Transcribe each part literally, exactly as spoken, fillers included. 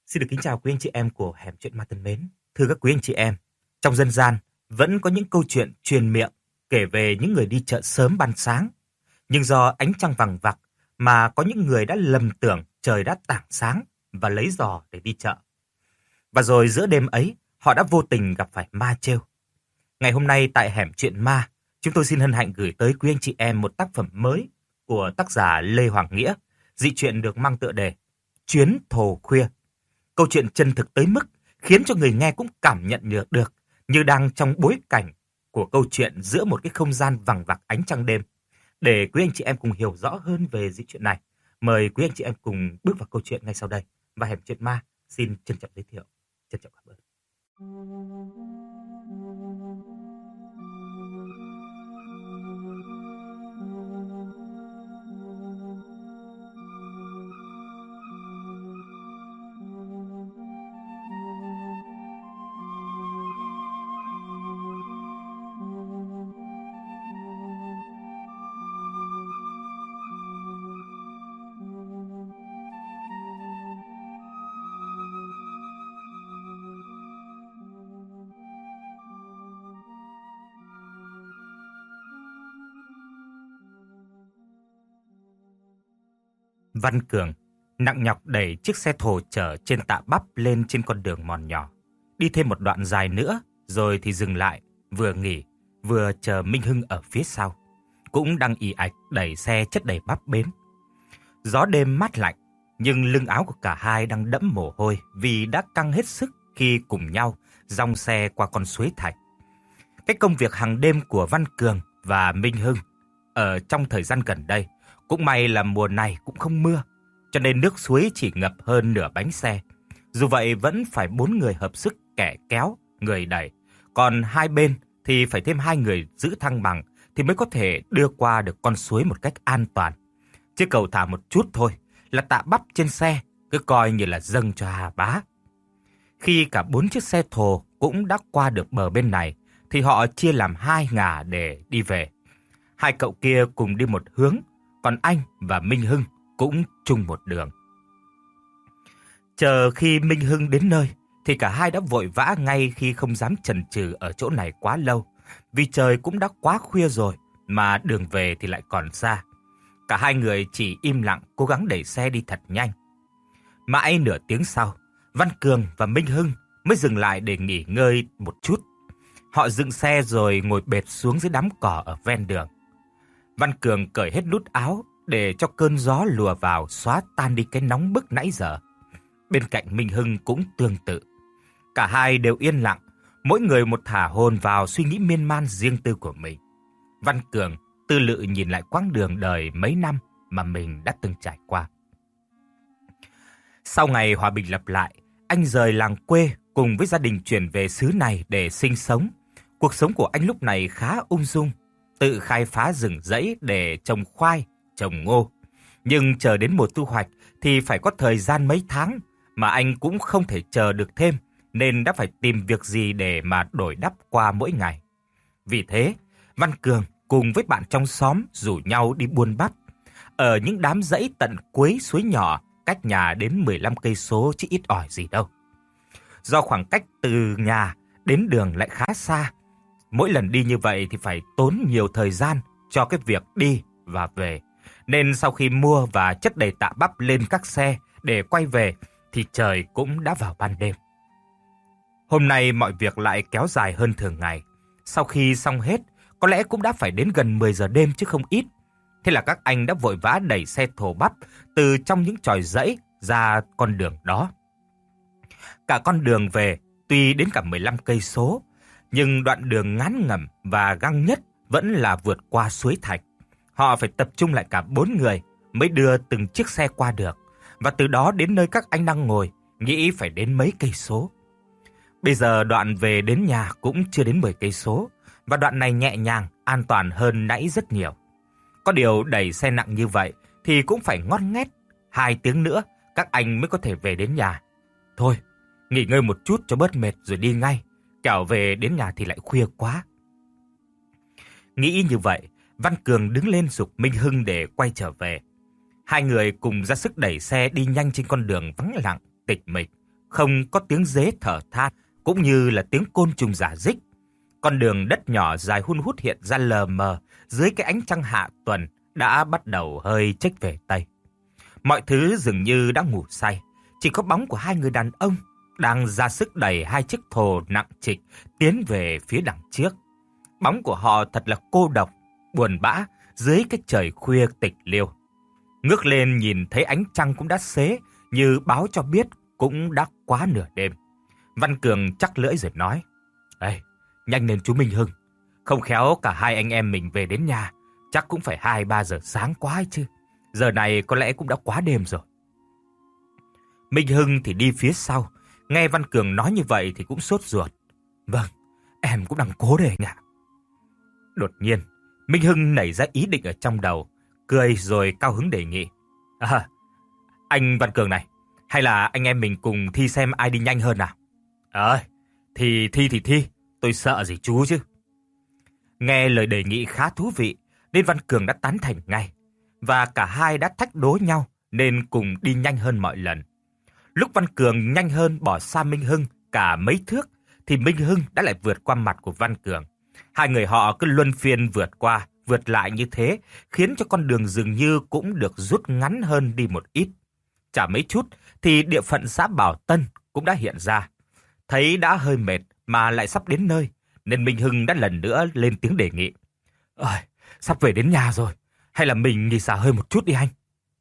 Xin được kính chào quý anh chị em của Hẻm Chuyện Ma thân mến. Thưa các quý anh chị em, trong dân gian vẫn có những câu chuyện truyền miệng kể về những người đi chợ sớm ban sáng. Nhưng do ánh trăng vằng vặc mà có những người đã lầm tưởng trời đã tảng sáng và lấy giò để đi chợ. Và rồi giữa đêm ấy, họ đã vô tình gặp phải ma trêu. Ngày hôm nay tại Hẻm Chuyện Ma, chúng tôi xin hân hạnh gửi tới quý anh chị em một tác phẩm mới của tác giả Lê Hoàng Nghĩa. Dị truyện được mang tựa đề Chuyến Thồ Khuya. Câu chuyện chân thực tới mức khiến cho người nghe cũng cảm nhận được, được như đang trong bối cảnh của câu chuyện giữa một cái không gian vằng vặc ánh trăng đêm. Để quý anh chị em cùng hiểu rõ hơn về dị chuyện này, mời quý anh chị em cùng bước vào câu chuyện ngay sau đây. Và Hẻm Chuyện Ma xin trân trọng giới thiệu. Trân trọng cảm ơn. Văn Cường nặng nhọc đẩy chiếc xe thồ chở trên tạ bắp lên trên con đường mòn nhỏ. Đi thêm một đoạn dài nữa rồi thì dừng lại, vừa nghỉ vừa chờ Minh Hưng ở phía sau, cũng đang ì ạch đẩy xe chất đầy bắp bến. Gió đêm mát lạnh, nhưng lưng áo của cả hai đang đẫm mồ hôi vì đã căng hết sức khi cùng nhau dong xe qua con suối Thạch. Cái công việc hàng đêm của Văn Cường và Minh Hưng ở trong thời gian gần đây, cũng may là mùa này cũng không mưa, cho nên nước suối chỉ ngập hơn nửa bánh xe. Dù vậy vẫn phải bốn người hợp sức, kẻ kéo, người đẩy. Còn hai bên thì phải thêm hai người giữ thăng bằng thì mới có thể đưa qua được con suối một cách an toàn. Chứ cầu thả một chút thôi là tạ bắp trên xe cứ coi như là dâng cho Hà Bá. Khi cả bốn chiếc xe thồ cũng đã qua được bờ bên này thì họ chia làm hai ngả để đi về. Hai cậu kia cùng đi một hướng, còn anh và Minh Hưng cũng chung một đường. Chờ khi Minh Hưng đến nơi thì cả hai đã vội vã ngay khi không dám chần chừ ở chỗ này quá lâu, vì trời cũng đã quá khuya rồi mà đường về thì lại còn xa. Cả hai người chỉ im lặng cố gắng đẩy xe đi thật nhanh. Mãi nửa tiếng sau, Văn Cường và Minh Hưng mới dừng lại để nghỉ ngơi một chút. Họ dựng xe rồi ngồi bệt xuống dưới đám cỏ ở ven đường. Văn Cường cởi hết nút áo để cho cơn gió lùa vào xóa tan đi cái nóng bức nãy giờ. Bên cạnh Minh Hưng cũng tương tự. Cả hai đều yên lặng, mỗi người một thả hồn vào suy nghĩ miên man riêng tư của mình. Văn Cường tư lự nhìn lại quãng đường đời mấy năm mà mình đã từng trải qua. Sau ngày hòa bình lập lại, anh rời làng quê cùng với gia đình chuyển về xứ này để sinh sống. Cuộc sống của anh lúc này khá ung dung, tự khai phá rừng rẫy để trồng khoai, trồng ngô. Nhưng chờ đến mùa thu hoạch thì phải có thời gian mấy tháng, mà anh cũng không thể chờ được thêm, nên đã phải tìm việc gì để mà đổi đắp qua mỗi ngày. Vì thế, Văn Cường cùng với bạn trong xóm rủ nhau đi buôn bắp ở những đám rẫy tận cuối suối nhỏ, cách nhà đến mười lăm cây số chứ ít ỏi gì đâu. Do khoảng cách từ nhà đến đường lại khá xa, mỗi lần đi như vậy thì phải tốn nhiều thời gian cho cái việc đi và về. Nên sau khi mua và chất đầy tạ bắp lên các xe để quay về thì trời cũng đã vào ban đêm. Hôm nay mọi việc lại kéo dài hơn thường ngày. Sau khi xong hết, có lẽ cũng đã phải đến gần mười giờ đêm chứ không ít. Thế là các anh đã vội vã đẩy xe thồ bắp từ trong những chòi rẫy ra con đường đó. Cả con đường về tuy đến cả mười lăm cây số, nhưng đoạn đường ngắn ngẩm và găng nhất vẫn là vượt qua suối Thạch. Họ phải tập trung lại cả bốn người mới đưa từng chiếc xe qua được, và từ đó đến nơi các anh đang ngồi, nghĩ phải đến mấy cây số. Bây giờ đoạn về đến nhà cũng chưa đến mười cây số, và đoạn này nhẹ nhàng, an toàn hơn nãy rất nhiều. Có điều đẩy xe nặng như vậy thì cũng phải ngót nghét hai tiếng nữa các anh mới có thể về đến nhà. Thôi, nghỉ ngơi một chút cho bớt mệt rồi đi ngay, kẻo về đến nhà thì lại khuya quá. Nghĩ như vậy, Văn Cường đứng lên giục Minh Hưng để quay trở về. Hai người cùng ra sức đẩy xe đi nhanh trên con đường vắng lặng, tịch mịch, không có tiếng dế thở than, cũng như là tiếng côn trùng rả rích. Con đường đất nhỏ dài hun hút hiện ra lờ mờ dưới cái ánh trăng hạ tuần đã bắt đầu hơi chếch về tây. Mọi thứ dường như đã ngủ say, chỉ có bóng của hai người đàn ông đang ra sức đẩy hai chiếc thồ nặng trịch tiến về phía đằng trước. Bóng của họ thật là cô độc, buồn bã dưới cái trời khuya tịch liêu. Ngước lên nhìn thấy ánh trăng cũng đã xế, như báo cho biết cũng đã quá nửa đêm. Văn Cường chắc lưỡi rồi nói: "Ê, nhanh lên chú Minh Hưng, không khéo cả hai anh em mình về đến nhà chắc cũng phải hai ba giờ sáng quá ấy chứ. Giờ này có lẽ cũng đã quá đêm rồi." Minh Hưng thì đi phía sau, nghe Văn Cường nói như vậy thì cũng sốt ruột. "Vâng, em cũng đang cố đấy anh ạ." Đột nhiên, Minh Hưng nảy ra ý định ở trong đầu, cười rồi cao hứng đề nghị: "À, anh Văn Cường này, hay là anh em mình cùng thi xem ai đi nhanh hơn nào?" "Ờ, thì thi thì thi, tôi sợ gì chú chứ." Nghe lời đề nghị khá thú vị, nên Văn Cường đã tán thành ngay. Và cả hai đã thách đố nhau nên cùng đi nhanh hơn mọi lần. Lúc Văn Cường nhanh hơn bỏ xa Minh Hưng cả mấy thước, thì Minh Hưng đã lại vượt qua mặt của Văn Cường. Hai người họ cứ luân phiên vượt qua, vượt lại như thế, khiến cho con đường dường như cũng được rút ngắn hơn đi một ít. Chả mấy chút thì địa phận xã Bảo Tân cũng đã hiện ra. Thấy đã hơi mệt mà lại sắp đến nơi, nên Minh Hưng đã lần nữa lên tiếng đề nghị: "Ơi, sắp về đến nhà rồi, hay là mình nghỉ xả hơi một chút đi anh?"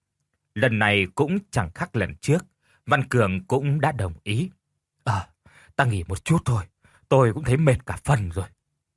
Lần này cũng chẳng khác lần trước, Văn Cường cũng đã đồng ý. "Ờ, ta nghỉ một chút thôi, tôi cũng thấy mệt cả phần rồi."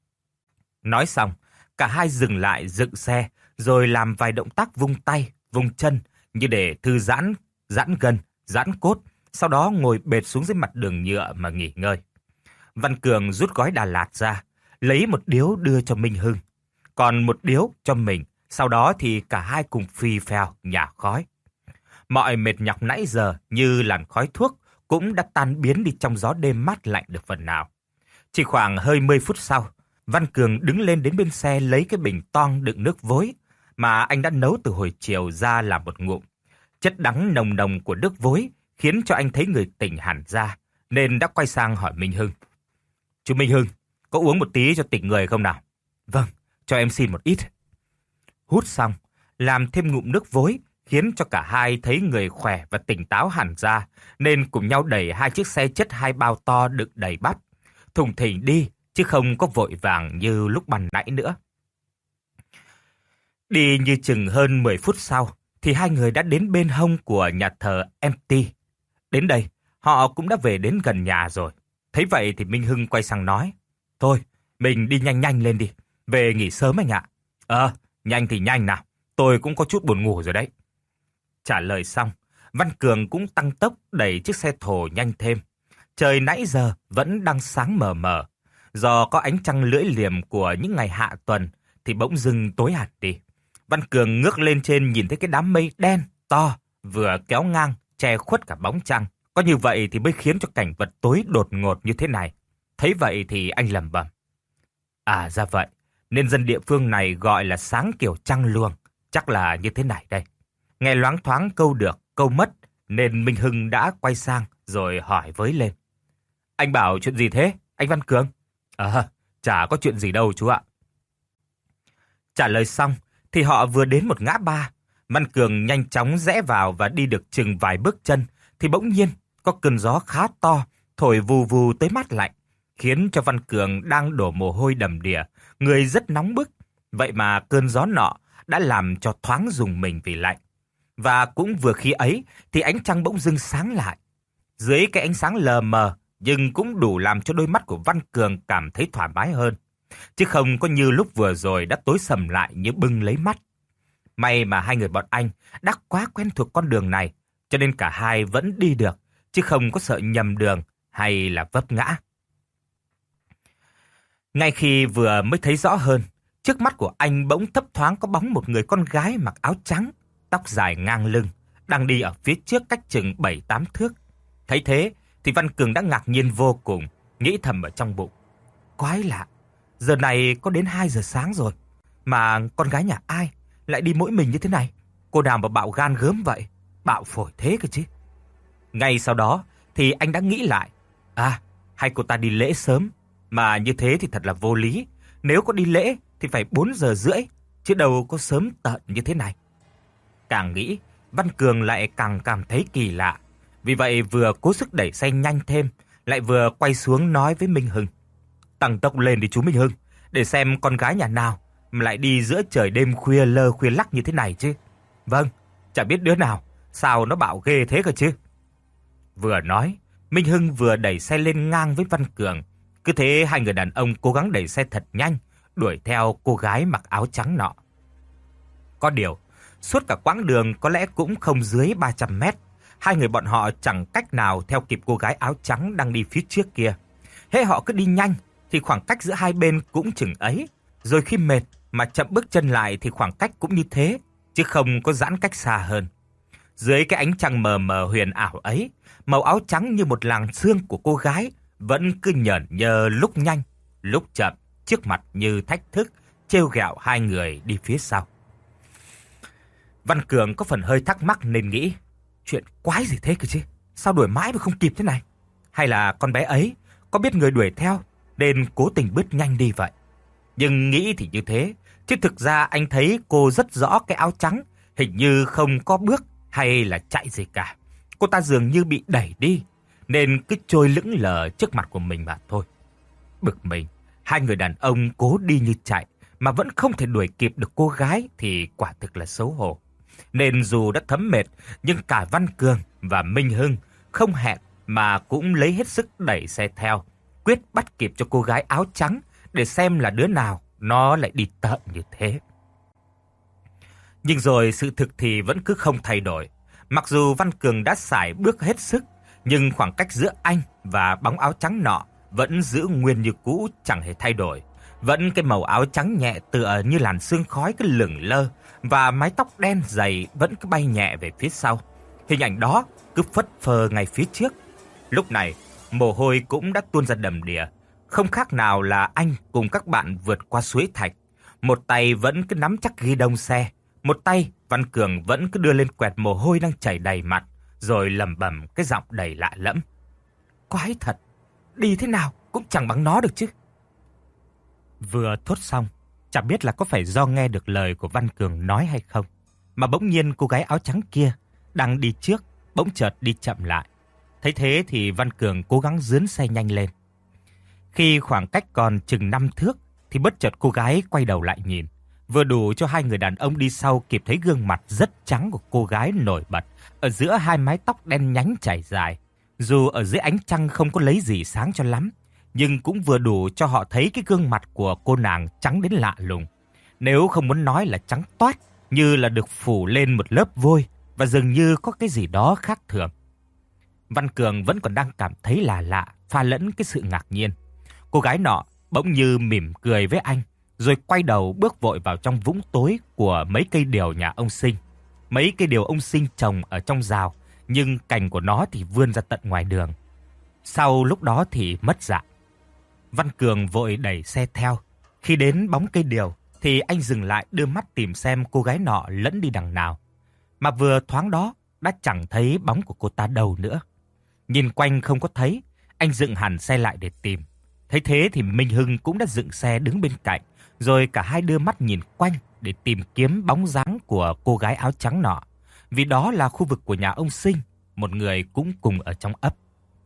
Nói xong, cả hai dừng lại dựng xe, rồi làm vài động tác vung tay, vung chân, như để thư giãn, giãn gân, giãn cốt, sau đó ngồi bệt xuống dưới mặt đường nhựa mà nghỉ ngơi. Văn Cường rút gói Đà Lạt ra, lấy một điếu đưa cho Minh Hưng, còn một điếu cho mình, sau đó thì cả hai cùng phì phèo nhả khói. Mọi mệt nhọc nãy giờ như làn khói thuốc cũng đã tan biến đi trong gió đêm mát lạnh được phần nào. Chỉ khoảng hơi mười phút sau, Văn Cường đứng lên đến bên xe lấy cái bình toang đựng nước vối mà anh đã nấu từ hồi chiều ra làm một ngụm. Chất đắng nồng nồng của nước vối khiến cho anh thấy người tỉnh hẳn ra, nên đã quay sang hỏi Minh Hưng: "Chú Minh Hưng, có uống một tí cho tỉnh người không nào?" "Vâng, cho em xin một ít." Hút xong, làm thêm ngụm nước vối khiến cho cả hai thấy người khỏe và tỉnh táo hẳn ra, nên cùng nhau đẩy hai chiếc xe chất hai bao to đựng đầy bắp, thùng thình đi, chứ không có vội vàng như lúc ban nãy nữa. Đi như chừng hơn mười phút sau, thì hai người đã đến bên hông của nhà thờ em tê. Đến đây, họ cũng đã về đến gần nhà rồi. Thấy vậy thì Minh Hưng quay sang nói: "Thôi, mình đi nhanh nhanh lên đi, về nghỉ sớm anh ạ." "Ờ, nhanh thì nhanh nào, tôi cũng có chút buồn ngủ rồi đấy." Trả lời xong, Văn Cường cũng tăng tốc đẩy chiếc xe thồ nhanh thêm. Trời nãy giờ vẫn đang sáng mờ mờ. Do có ánh trăng lưỡi liềm của những ngày hạ tuần thì bỗng dưng tối hẳn đi. Văn Cường ngước lên trên nhìn thấy cái đám mây đen to vừa kéo ngang che khuất cả bóng trăng. Có như vậy thì mới khiến cho cảnh vật tối đột ngột như thế này. Thấy vậy thì anh lẩm bẩm: "À ra vậy, nên dân địa phương này gọi là sáng kiểu trăng luông, chắc là như thế này đây." Nghe loáng thoáng câu được, câu mất, nên Minh Hưng đã quay sang rồi hỏi với lên: "Anh bảo chuyện gì thế, anh Văn Cường?" "Ờ, chả có chuyện gì đâu chú ạ." Trả lời xong thì họ vừa đến một ngã ba. Văn Cường nhanh chóng rẽ vào và đi được chừng vài bước chân thì bỗng nhiên có cơn gió khá to thổi vù vù tới mát lạnh, khiến cho Văn Cường đang đổ mồ hôi đầm đìa, người rất nóng bức. Vậy mà cơn gió nọ đã làm cho thoáng rùng mình vì lạnh. Và cũng vừa khi ấy thì ánh trăng bỗng dưng sáng lại. Dưới cái ánh sáng lờ mờ nhưng cũng đủ làm cho đôi mắt của Văn Cường cảm thấy thoải mái hơn, chứ không có như lúc vừa rồi đã tối sầm lại như bưng lấy mắt. May mà hai người bọn anh đã quá quen thuộc con đường này, cho nên cả hai vẫn đi được, chứ không có sợ nhầm đường hay là vấp ngã. Ngay khi vừa mới thấy rõ hơn, trước mắt của anh bỗng thấp thoáng có bóng một người con gái mặc áo trắng, tóc dài ngang lưng, đang đi ở phía trước cách chừng bảy tám thước. Thấy thế thì Văn Cường đã ngạc nhiên vô cùng, nghĩ thầm ở trong bụng: quái lạ, giờ này có đến hai giờ sáng rồi, mà con gái nhà ai lại đi mỗi mình như thế này? Cô nào mà bạo gan gớm vậy, bạo phổi thế cơ chứ. Ngay sau đó thì anh đã nghĩ lại, à, hay cô ta đi lễ sớm, mà như thế thì thật là vô lý. Nếu có đi lễ thì phải bốn giờ rưỡi, chứ đâu có sớm tợn như thế này. Càng nghĩ, Văn Cường lại càng cảm thấy kỳ lạ. Vì vậy vừa cố sức đẩy xe nhanh thêm, lại vừa quay xuống nói với Minh Hưng. Tăng tốc lên đi chú Minh Hưng, để xem con gái nhà nào mà lại đi giữa trời đêm khuya lơ khuya lắc như thế này chứ. Vâng, chả biết đứa nào, sao nó bạo ghê thế cơ chứ. Vừa nói, Minh Hưng vừa đẩy xe lên ngang với Văn Cường. Cứ thế hai người đàn ông cố gắng đẩy xe thật nhanh, đuổi theo cô gái mặc áo trắng nọ. Có điều, suốt cả quãng đường có lẽ cũng không dưới ba trăm mét, hai người bọn họ chẳng cách nào theo kịp cô gái áo trắng đang đi phía trước kia. Hễ họ cứ đi nhanh thì khoảng cách giữa hai bên cũng chừng ấy, rồi khi mệt mà chậm bước chân lại thì khoảng cách cũng như thế, chứ không có giãn cách xa hơn. Dưới cái ánh trăng mờ mờ huyền ảo ấy, màu áo trắng như một làn sương của cô gái vẫn cứ nhởn nhơ lúc nhanh, lúc chậm, trước mặt như thách thức, trêu ghẹo hai người đi phía sau. Văn Cường có phần hơi thắc mắc nên nghĩ, chuyện quái gì thế cơ chứ, sao đuổi mãi mà không kịp thế này? Hay là con bé ấy có biết người đuổi theo nên cố tình bước nhanh đi vậy? Nhưng nghĩ thì như thế, chứ thực ra anh thấy cô rất rõ cái áo trắng hình như không có bước hay là chạy gì cả. Cô ta dường như bị đẩy đi, nên cứ trôi lững lờ trước mặt của mình mà thôi. Bực mình, hai người đàn ông cố đi như chạy mà vẫn không thể đuổi kịp được cô gái thì quả thực là xấu hổ. Nên dù đã thấm mệt, nhưng cả Văn Cường và Minh Hưng không hẹn mà cũng lấy hết sức đẩy xe theo, quyết bắt kịp cho cô gái áo trắng để xem là đứa nào nó lại đi tợn như thế. Nhưng rồi sự thực thì vẫn cứ không thay đổi. Mặc dù Văn Cường đã sải bước hết sức, nhưng khoảng cách giữa anh và bóng áo trắng nọ vẫn giữ nguyên như cũ, chẳng hề thay đổi. Vẫn cái màu áo trắng nhẹ tựa như làn sương khói cứ lửng lơ, và mái tóc đen dày vẫn cứ bay nhẹ về phía sau. Hình ảnh đó cứ phất phơ ngay phía trước. Lúc này, mồ hôi cũng đã tuôn ra đầm đìa, không khác nào là anh cùng các bạn vượt qua suối Thạch. Một tay vẫn cứ nắm chắc ghi đông xe, một tay Văn Cường vẫn cứ đưa lên quẹt mồ hôi đang chảy đầy mặt, rồi lẩm bẩm cái giọng đầy lạ lẫm. Quái thật, đi thế nào cũng chẳng bằng nó được chứ. Vừa thốt xong, chẳng biết là có phải do nghe được lời của Văn Cường nói hay không, mà bỗng nhiên cô gái áo trắng kia đang đi trước, bỗng chợt đi chậm lại. Thấy thế thì Văn Cường cố gắng dướn xe nhanh lên. Khi khoảng cách còn chừng năm thước thì bất chợt cô gái quay đầu lại nhìn, vừa đủ cho hai người đàn ông đi sau kịp thấy gương mặt rất trắng của cô gái nổi bật ở giữa hai mái tóc đen nhánh chảy dài. Dù ở dưới ánh trăng không có lấy gì sáng cho lắm, nhưng cũng vừa đủ cho họ thấy cái gương mặt của cô nàng trắng đến lạ lùng. Nếu không muốn nói là trắng toát, như là được phủ lên một lớp vôi, và dường như có cái gì đó khác thường. Văn Cường vẫn còn đang cảm thấy là lạ, pha lẫn cái sự ngạc nhiên. Cô gái nọ bỗng như mỉm cười với anh, rồi quay đầu bước vội vào trong vũng tối của mấy cây điều nhà ông Sinh. Mấy cây điều ông Sinh trồng ở trong rào, nhưng cành của nó thì vươn ra tận ngoài đường. Sau lúc đó thì mất dạng. Văn Cường vội đẩy xe theo. Khi đến bóng cây điều thì anh dừng lại đưa mắt tìm xem cô gái nọ lẫn đi đằng nào. Mà vừa thoáng đó đã chẳng thấy bóng của cô ta đâu nữa. Nhìn quanh không có thấy, anh dựng hẳn xe lại để tìm. Thấy thế thì Minh Hưng cũng đã dựng xe đứng bên cạnh, rồi cả hai đưa mắt nhìn quanh để tìm kiếm bóng dáng của cô gái áo trắng nọ. Vì đó là khu vực của nhà ông Sinh, một người cũng cùng ở trong ấp.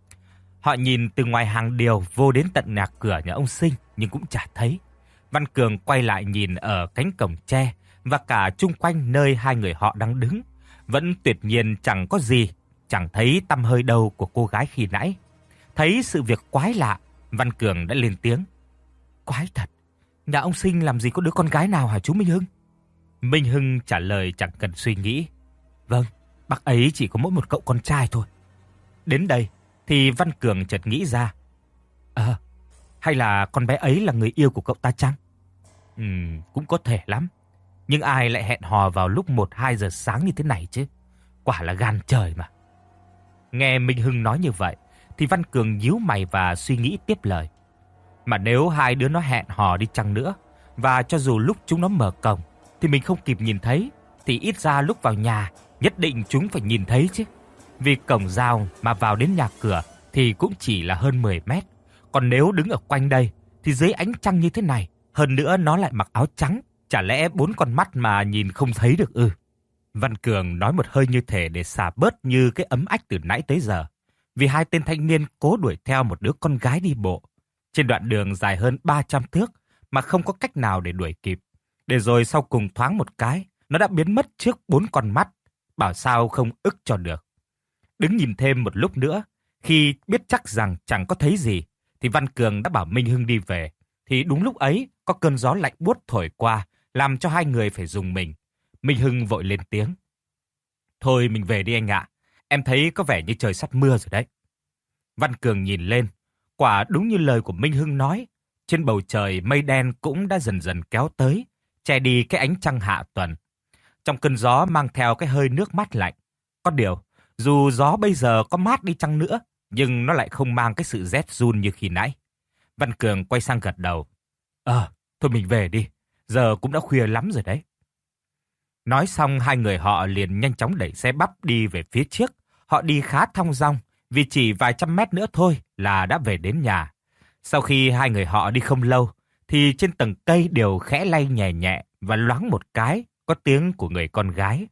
Họ nhìn từ ngoài hàng điều vô đến tận nhà cửa nhà ông Sinh nhưng cũng chả thấy. Văn Cường quay lại nhìn ở cánh cổng tre và cả chung quanh nơi hai người họ đang đứng. Vẫn tuyệt nhiên chẳng có gì, chẳng thấy tăm hơi đâu của cô gái khi nãy. Thấy sự việc quái lạ, Văn Cường đã lên tiếng. Quái thật, nhà ông Sinh làm gì có đứa con gái nào hả chú Minh Hưng? Minh Hưng trả lời chẳng cần suy nghĩ. Vâng, bác ấy chỉ có mỗi một cậu con trai thôi. Đến đây thì Văn Cường chợt nghĩ ra. Ờ, à, hay là con bé ấy là người yêu của cậu ta chăng? Ừm, cũng có thể lắm. Nhưng ai lại hẹn hò vào lúc một hai giờ sáng như thế này chứ? Quả là gan trời mà. Nghe Minh Hưng nói như vậy thì Văn Cường nhíu mày và suy nghĩ tiếp lời. Mà nếu hai đứa nó hẹn hò đi chăng nữa, và cho dù lúc chúng nó mở cổng thì mình không kịp nhìn thấy, thì ít ra lúc vào nhà nhất định chúng phải nhìn thấy chứ. Vì cổng rào mà vào đến nhà cửa thì cũng chỉ là hơn mười mét. Còn nếu đứng ở quanh đây thì dưới ánh trăng như thế này, hơn nữa nó lại mặc áo trắng, chả lẽ bốn con mắt mà nhìn không thấy được ư? Văn Cường nói một hơi như thể để xả bớt như cái ấm ách từ nãy tới giờ. Vì hai tên thanh niên cố đuổi theo một đứa con gái đi bộ. Trên đoạn đường dài hơn ba trăm thước mà không có cách nào để đuổi kịp. Để rồi sau cùng thoáng một cái, nó đã biến mất trước bốn con mắt. Bảo sao không ức cho được. Đứng nhìn thêm một lúc nữa, khi biết chắc rằng chẳng có thấy gì, thì Văn Cường đã bảo Minh Hưng đi về. Thì đúng lúc ấy, có cơn gió lạnh buốt thổi qua, làm cho hai người phải rùng mình. Minh Hưng vội lên tiếng. Thôi mình về đi anh ạ, em thấy có vẻ như trời sắp mưa rồi đấy. Văn Cường nhìn lên, quả đúng như lời của Minh Hưng nói. Trên bầu trời mây đen cũng đã dần dần kéo tới, che đi cái ánh trăng hạ tuần. Trong cơn gió mang theo cái hơi nước mát lạnh. Có điều, dù gió bây giờ có mát đi chăng nữa, nhưng nó lại không mang cái sự rét run như khi nãy. Văn Cường quay sang gật đầu. Ờ, thôi mình về đi, giờ cũng đã khuya lắm rồi đấy. Nói xong hai người họ liền nhanh chóng đẩy xe bắp đi về phía trước. Họ đi khá thong dong, vì chỉ vài trăm mét nữa thôi là đã về đến nhà. Sau khi hai người họ đi không lâu, thì trên tầng cây đều khẽ lay nhẹ nhẹ và loáng một cái, có tiếng của người con gái.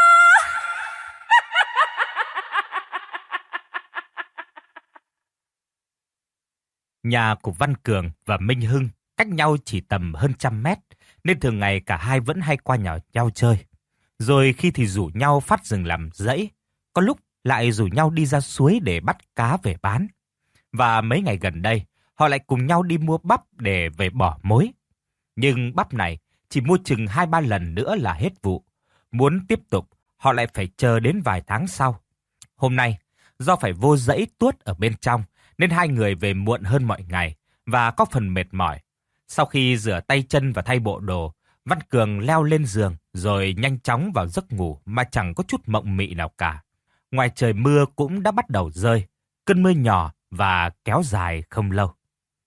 Nhà của Văn Cường và Minh Hưng cách nhau chỉ tầm hơn trăm mét, nên thường ngày cả hai vẫn hay qua nhà nhau chơi. Rồi khi thì rủ nhau phát rừng làm rẫy, có lúc lại rủ nhau đi ra suối để bắt cá về bán. Và mấy ngày gần đây, họ lại cùng nhau đi mua bắp để về bỏ mối. Nhưng bắp này chỉ mua chừng hai ba lần nữa là hết vụ. Muốn tiếp tục, họ lại phải chờ đến vài tháng sau. Hôm nay, do phải vô dãy tuốt ở bên trong, nên hai người về muộn hơn mọi ngày và có phần mệt mỏi. Sau khi rửa tay chân và thay bộ đồ, Văn Cường leo lên giường rồi nhanh chóng vào giấc ngủ mà chẳng có chút mộng mị nào cả. Ngoài trời mưa cũng đã bắt đầu rơi, cơn mưa nhỏ và kéo dài không lâu.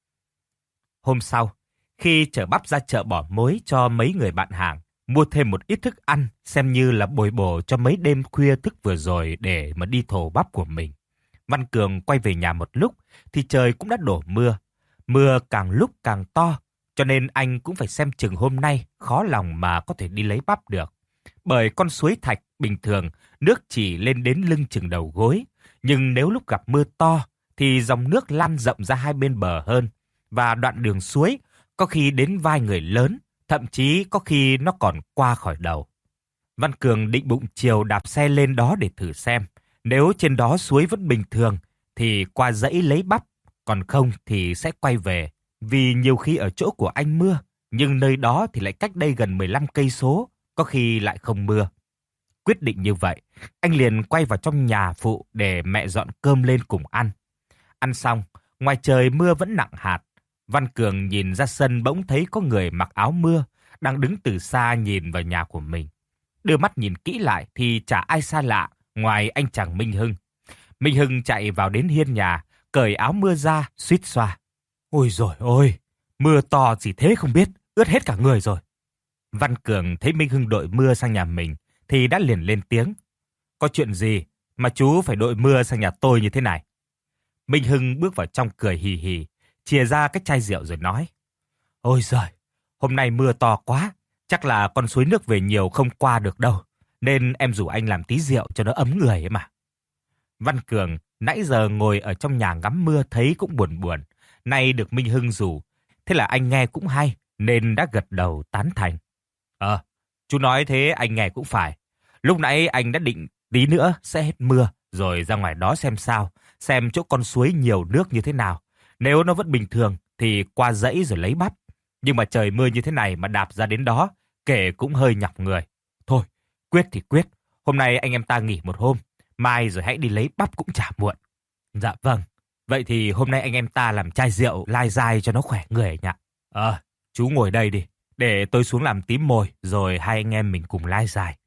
Hôm sau, khi chở bắp ra chợ bỏ mối cho mấy người bạn hàng, mua thêm một ít thức ăn xem như là bồi bổ cho mấy đêm khuya thức vừa rồi để mà đi thổ bắp của mình. Văn Cường quay về nhà một lúc thì trời cũng đã đổ mưa. Mưa càng lúc càng to, cho nên anh cũng phải xem chừng hôm nay khó lòng mà có thể đi lấy bắp được. Bởi con suối Thạch bình thường nước chỉ lên đến lưng chừng đầu gối, nhưng nếu lúc gặp mưa to thì dòng nước lan rộng ra hai bên bờ hơn, và đoạn đường suối có khi đến vai người lớn, thậm chí có khi nó còn qua khỏi đầu. Văn Cường định bụng chiều đạp xe lên đó để thử xem. Nếu trên đó suối vẫn bình thường thì qua dãy lấy bắp, còn không thì sẽ quay về. Vì nhiều khi ở chỗ của anh mưa, nhưng nơi đó thì lại cách đây gần mười lăm cây số, có khi lại không mưa. Quyết định như vậy, anh liền quay vào trong nhà phụ để mẹ dọn cơm lên cùng ăn. Ăn xong, ngoài trời mưa vẫn nặng hạt. Văn Cường nhìn ra sân bỗng thấy có người mặc áo mưa, đang đứng từ xa nhìn vào nhà của mình. Đưa mắt nhìn kỹ lại thì chả ai xa lạ ngoài anh chàng Minh Hưng. Minh Hưng chạy vào đến hiên nhà, cởi áo mưa ra, suýt xoa. Ôi dồi ôi, mưa to gì thế không biết, ướt hết cả người rồi. Văn Cường thấy Minh Hưng đội mưa sang nhà mình thì đã liền lên tiếng. Có chuyện gì mà chú phải đội mưa sang nhà tôi như thế này? Minh Hưng bước vào trong cười hì hì, chìa ra cái chai rượu rồi nói. Ôi giời, hôm nay mưa to quá, chắc là con suối nước về nhiều không qua được đâu, nên em rủ anh làm tí rượu cho nó ấm người ấy mà. Văn Cường nãy giờ ngồi ở trong nhà ngắm mưa thấy cũng buồn buồn, nay được Minh Hưng rủ, thế là anh nghe cũng hay, nên đã gật đầu tán thành. Ờ, chú nói thế anh nghe cũng phải. Lúc nãy anh đã định tí nữa sẽ hết mưa, rồi ra ngoài đó xem sao, xem chỗ con suối nhiều nước như thế nào. Nếu nó vẫn bình thường thì qua dãy rồi lấy bắp. Nhưng mà trời mưa như thế này mà đạp ra đến đó, kể cũng hơi nhọc người. Thôi, quyết thì quyết, hôm nay anh em ta nghỉ một hôm, mai rồi hãy đi lấy bắp cũng chả muộn. Dạ vâng, vậy thì hôm nay anh em ta làm chai rượu lai dai cho nó khỏe người nhỉ. Ờ, chú ngồi đây đi, để tôi xuống làm tím mồi, rồi hai anh em mình cùng lai dài.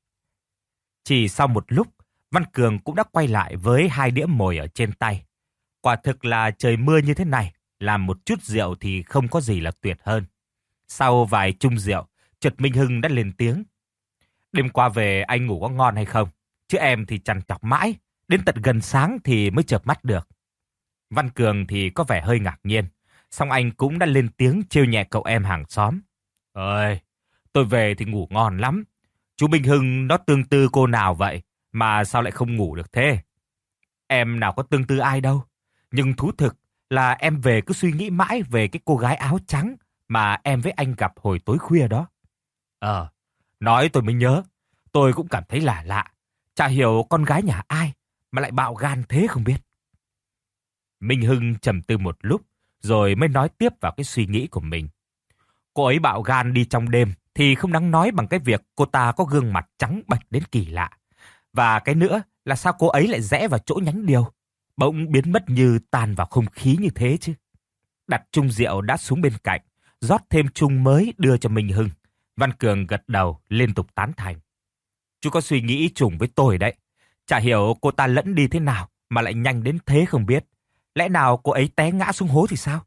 Chỉ sau một lúc, Văn Cường cũng đã quay lại với hai đĩa mồi ở trên tay. Quả thực là trời mưa như thế này, làm một chút rượu thì không có gì là tuyệt hơn. Sau vài chung rượu, chợt Minh Hưng đã lên tiếng. Đêm qua về anh ngủ có ngon hay không? Chứ em thì chằn chọc mãi, Đến tận gần sáng thì mới chợp mắt được. Văn Cường thì có vẻ hơi ngạc nhiên. Xong anh cũng đã lên tiếng trêu nhẹ cậu em hàng xóm. Ơi, tôi về thì ngủ ngon lắm. Chú Minh Hưng nó tương tư cô nào vậy? Mà sao lại không ngủ được thế? Em nào có tương tư ai đâu. Nhưng thú thực là em về cứ suy nghĩ mãi về cái cô gái áo trắng mà em với anh gặp hồi tối khuya đó. Ờ, nói tôi mới nhớ. Tôi cũng cảm thấy lạ lạ. Chả hiểu con gái nhà ai mà lại bạo gan thế không biết. Minh Hưng trầm tư một lúc rồi mới nói tiếp vào cái suy nghĩ của mình. Cô ấy bạo gan đi trong đêm thì không đáng nói bằng cái việc cô ta có gương mặt trắng bệch đến kỳ lạ. Và cái nữa là sao cô ấy lại rẽ vào chỗ nhánh điều, bỗng biến mất như tan vào không khí như thế chứ. Đặt chung rượu đã xuống bên cạnh, rót thêm chung mới đưa cho Minh Hưng. Văn Cường gật đầu liên tục tán thành. Chú có suy nghĩ trùng với tôi đấy. Chả hiểu cô ta lẫn đi thế nào mà lại nhanh đến thế không biết. Lẽ nào cô ấy té ngã xuống hố thì sao?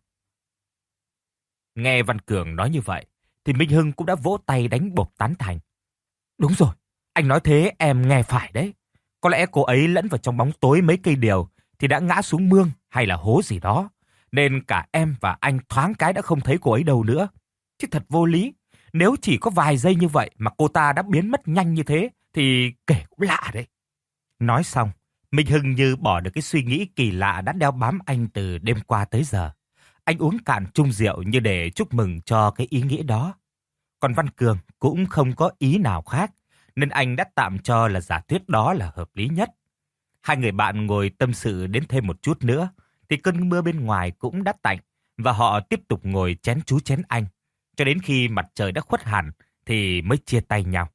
Nghe Văn Cường nói như vậy, thì Minh Hưng cũng đã vỗ tay đánh bộp tán thành. Đúng rồi, anh nói thế em nghe phải đấy. Có lẽ cô ấy lẫn vào trong bóng tối mấy cây điều thì đã ngã xuống mương hay là hố gì đó. Nên cả em và anh thoáng cái đã không thấy cô ấy đâu nữa. Chứ thật vô lý, nếu chỉ có vài giây như vậy mà cô ta đã biến mất nhanh như thế thì kể cũng lạ đấy. Nói xong, Minh Hưng như bỏ được cái suy nghĩ kỳ lạ đã đeo bám anh từ đêm qua tới giờ. Anh uống cạn chung rượu như để chúc mừng cho cái ý nghĩa đó. Còn Văn Cường cũng không có ý nào khác, nên anh đã tạm cho là giả thuyết đó là hợp lý nhất. Hai người bạn ngồi tâm sự đến thêm một chút nữa, thì cơn mưa bên ngoài cũng đã tạnh, và họ tiếp tục ngồi chén chú chén anh, cho đến khi mặt trời đã khuất hẳn thì mới chia tay nhau.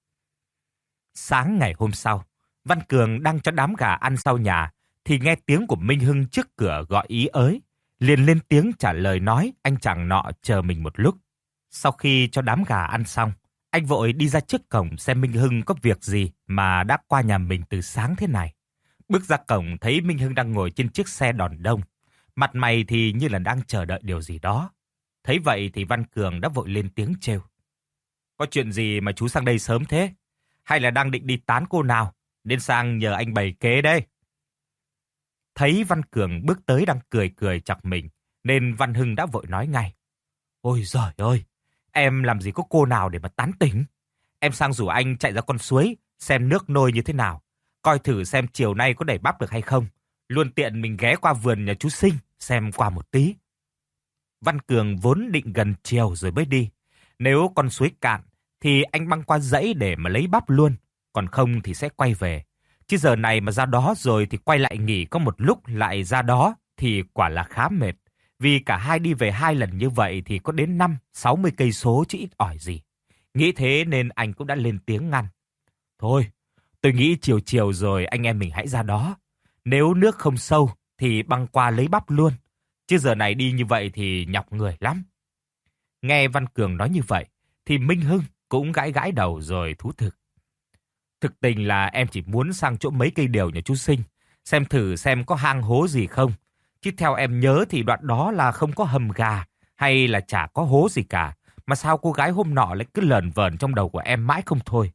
Sáng ngày hôm sau, Văn Cường đang cho đám gà ăn sau nhà, thì nghe tiếng của Minh Hưng trước cửa gọi ý ới. Liền lên tiếng trả lời nói anh chàng nọ chờ mình một lúc. Sau khi cho đám gà ăn xong, anh vội đi ra trước cổng xem Minh Hưng có việc gì mà đã qua nhà mình từ sáng thế này. Bước ra cổng thấy Minh Hưng đang ngồi trên chiếc xe đòn đông. Mặt mày thì như là đang chờ đợi điều gì đó. Thấy vậy thì Văn Cường đã vội lên tiếng trêu. Có chuyện gì mà chú sang đây sớm thế? Hay là đang định đi tán cô nào, nên sang nhờ anh bày kế đây? Thấy Văn Cường bước tới đang cười cười chọc mình, nên Văn Hưng đã vội nói ngay. Ôi giời ơi, em làm gì có cô nào để mà tán tỉnh. Em sang rủ anh chạy ra con suối, xem nước nôi như thế nào. Coi thử xem chiều nay có đẩy bắp được hay không. Luôn tiện mình ghé qua vườn nhà chú Sinh, xem qua một tí. Văn Cường vốn định gần chiều rồi mới đi. Nếu con suối cạn, thì anh băng qua dãy để mà lấy bắp luôn. Còn không thì sẽ quay về. Chứ giờ này mà ra đó rồi thì quay lại nghỉ có một lúc lại ra đó thì quả là khá mệt. Vì cả hai đi về hai lần như vậy thì có đến năm, sáu mươi cây số chứ ít ỏi gì. Nghĩ thế nên anh cũng đã lên tiếng ngăn. Thôi, tôi nghĩ chiều chiều rồi anh em mình hãy ra đó. Nếu nước không sâu thì băng qua lấy bắp luôn. Chứ giờ này đi như vậy thì nhọc người lắm. Nghe Văn Cường nói như vậy thì Minh Hưng cũng gãi gãi đầu rồi thú thực. Thực tình là em chỉ muốn sang chỗ mấy cây điều nhà chú Sinh, xem thử xem có hang hố gì không. Chứ theo em nhớ thì đoạn đó là không có hầm gà, hay là chả có hố gì cả. Mà sao cô gái hôm nọ lại cứ lờn vờn trong đầu của em mãi không thôi?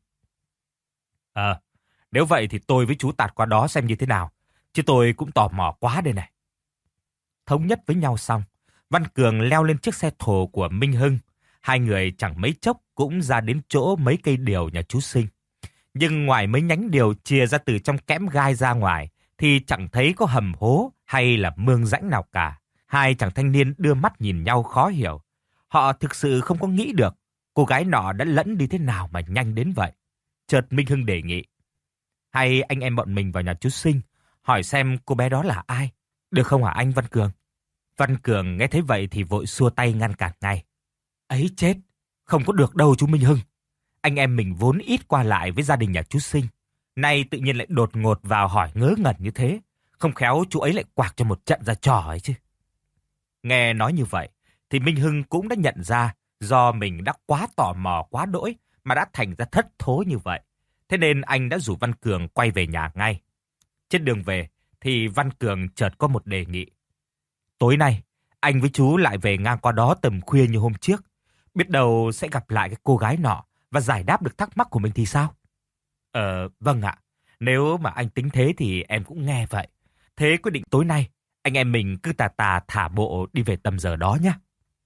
Ờ, nếu vậy thì tôi với chú tạt qua đó xem như thế nào. Chứ tôi cũng tò mò quá đây này. Thống nhất với nhau xong, Văn Cường leo lên chiếc xe thồ của Minh Hưng. Hai người chẳng mấy chốc cũng ra đến chỗ mấy cây điều nhà chú Sinh. Nhưng ngoài mấy nhánh điều chia ra từ trong kẽm gai ra ngoài, thì chẳng thấy có hầm hố hay là mương rãnh nào cả. Hai chàng thanh niên đưa mắt nhìn nhau khó hiểu. Họ thực sự không có nghĩ được cô gái nọ đã lẫn đi thế nào mà nhanh đến vậy. Chợt Minh Hưng đề nghị. Hay anh em bọn mình vào nhà chú Sinh, hỏi xem cô bé đó là ai. Được không hả anh Văn Cường? Văn Cường nghe thấy vậy thì vội xua tay ngăn cản ngay. Ấy chết, không có được đâu chú Minh Hưng. Anh em mình vốn ít qua lại với gia đình nhà chú Sinh. Nay tự nhiên lại đột ngột vào hỏi ngớ ngẩn như thế. Không khéo chú ấy lại quạc cho một trận ra trò ấy chứ. Nghe nói như vậy, thì Minh Hưng cũng đã nhận ra do mình đã quá tò mò quá đỗi mà đã thành ra thất thố như vậy. Thế nên anh đã rủ Văn Cường quay về nhà ngay. Trên đường về, thì Văn Cường chợt có một đề nghị. Tối nay, anh với chú lại về ngang qua đó tầm khuya như hôm trước. Biết đâu sẽ gặp lại cái cô gái nọ và giải đáp được thắc mắc của mình thì sao? Ờ, vâng ạ. Nếu mà anh tính thế thì em cũng nghe vậy. Thế quyết định tối nay, anh em mình cứ tà tà thả bộ đi về tầm giờ đó nhé.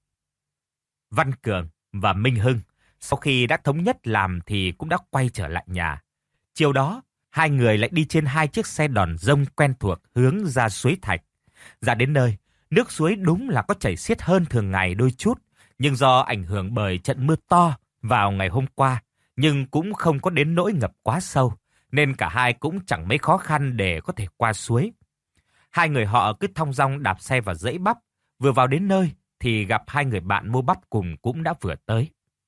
Văn Cường và Minh Hưng sau khi đã thống nhất làm thì cũng đã quay trở lại nhà. Chiều đó, hai người lại đi trên hai chiếc xe đòn rông quen thuộc hướng ra suối Thạch. Ra đến nơi, nước suối đúng là có chảy xiết hơn thường ngày đôi chút, nhưng do ảnh hưởng bởi trận mưa to vào ngày hôm qua, nhưng cũng không có đến nỗi ngập quá sâu, nên cả hai cũng chẳng mấy khó khăn để có thể qua suối. Hai người họ cứ thong dong đạp xe vào dãy bắp, vừa vào đến nơi thì gặp hai người bạn mua bắp cùng cũng đã vừa tới.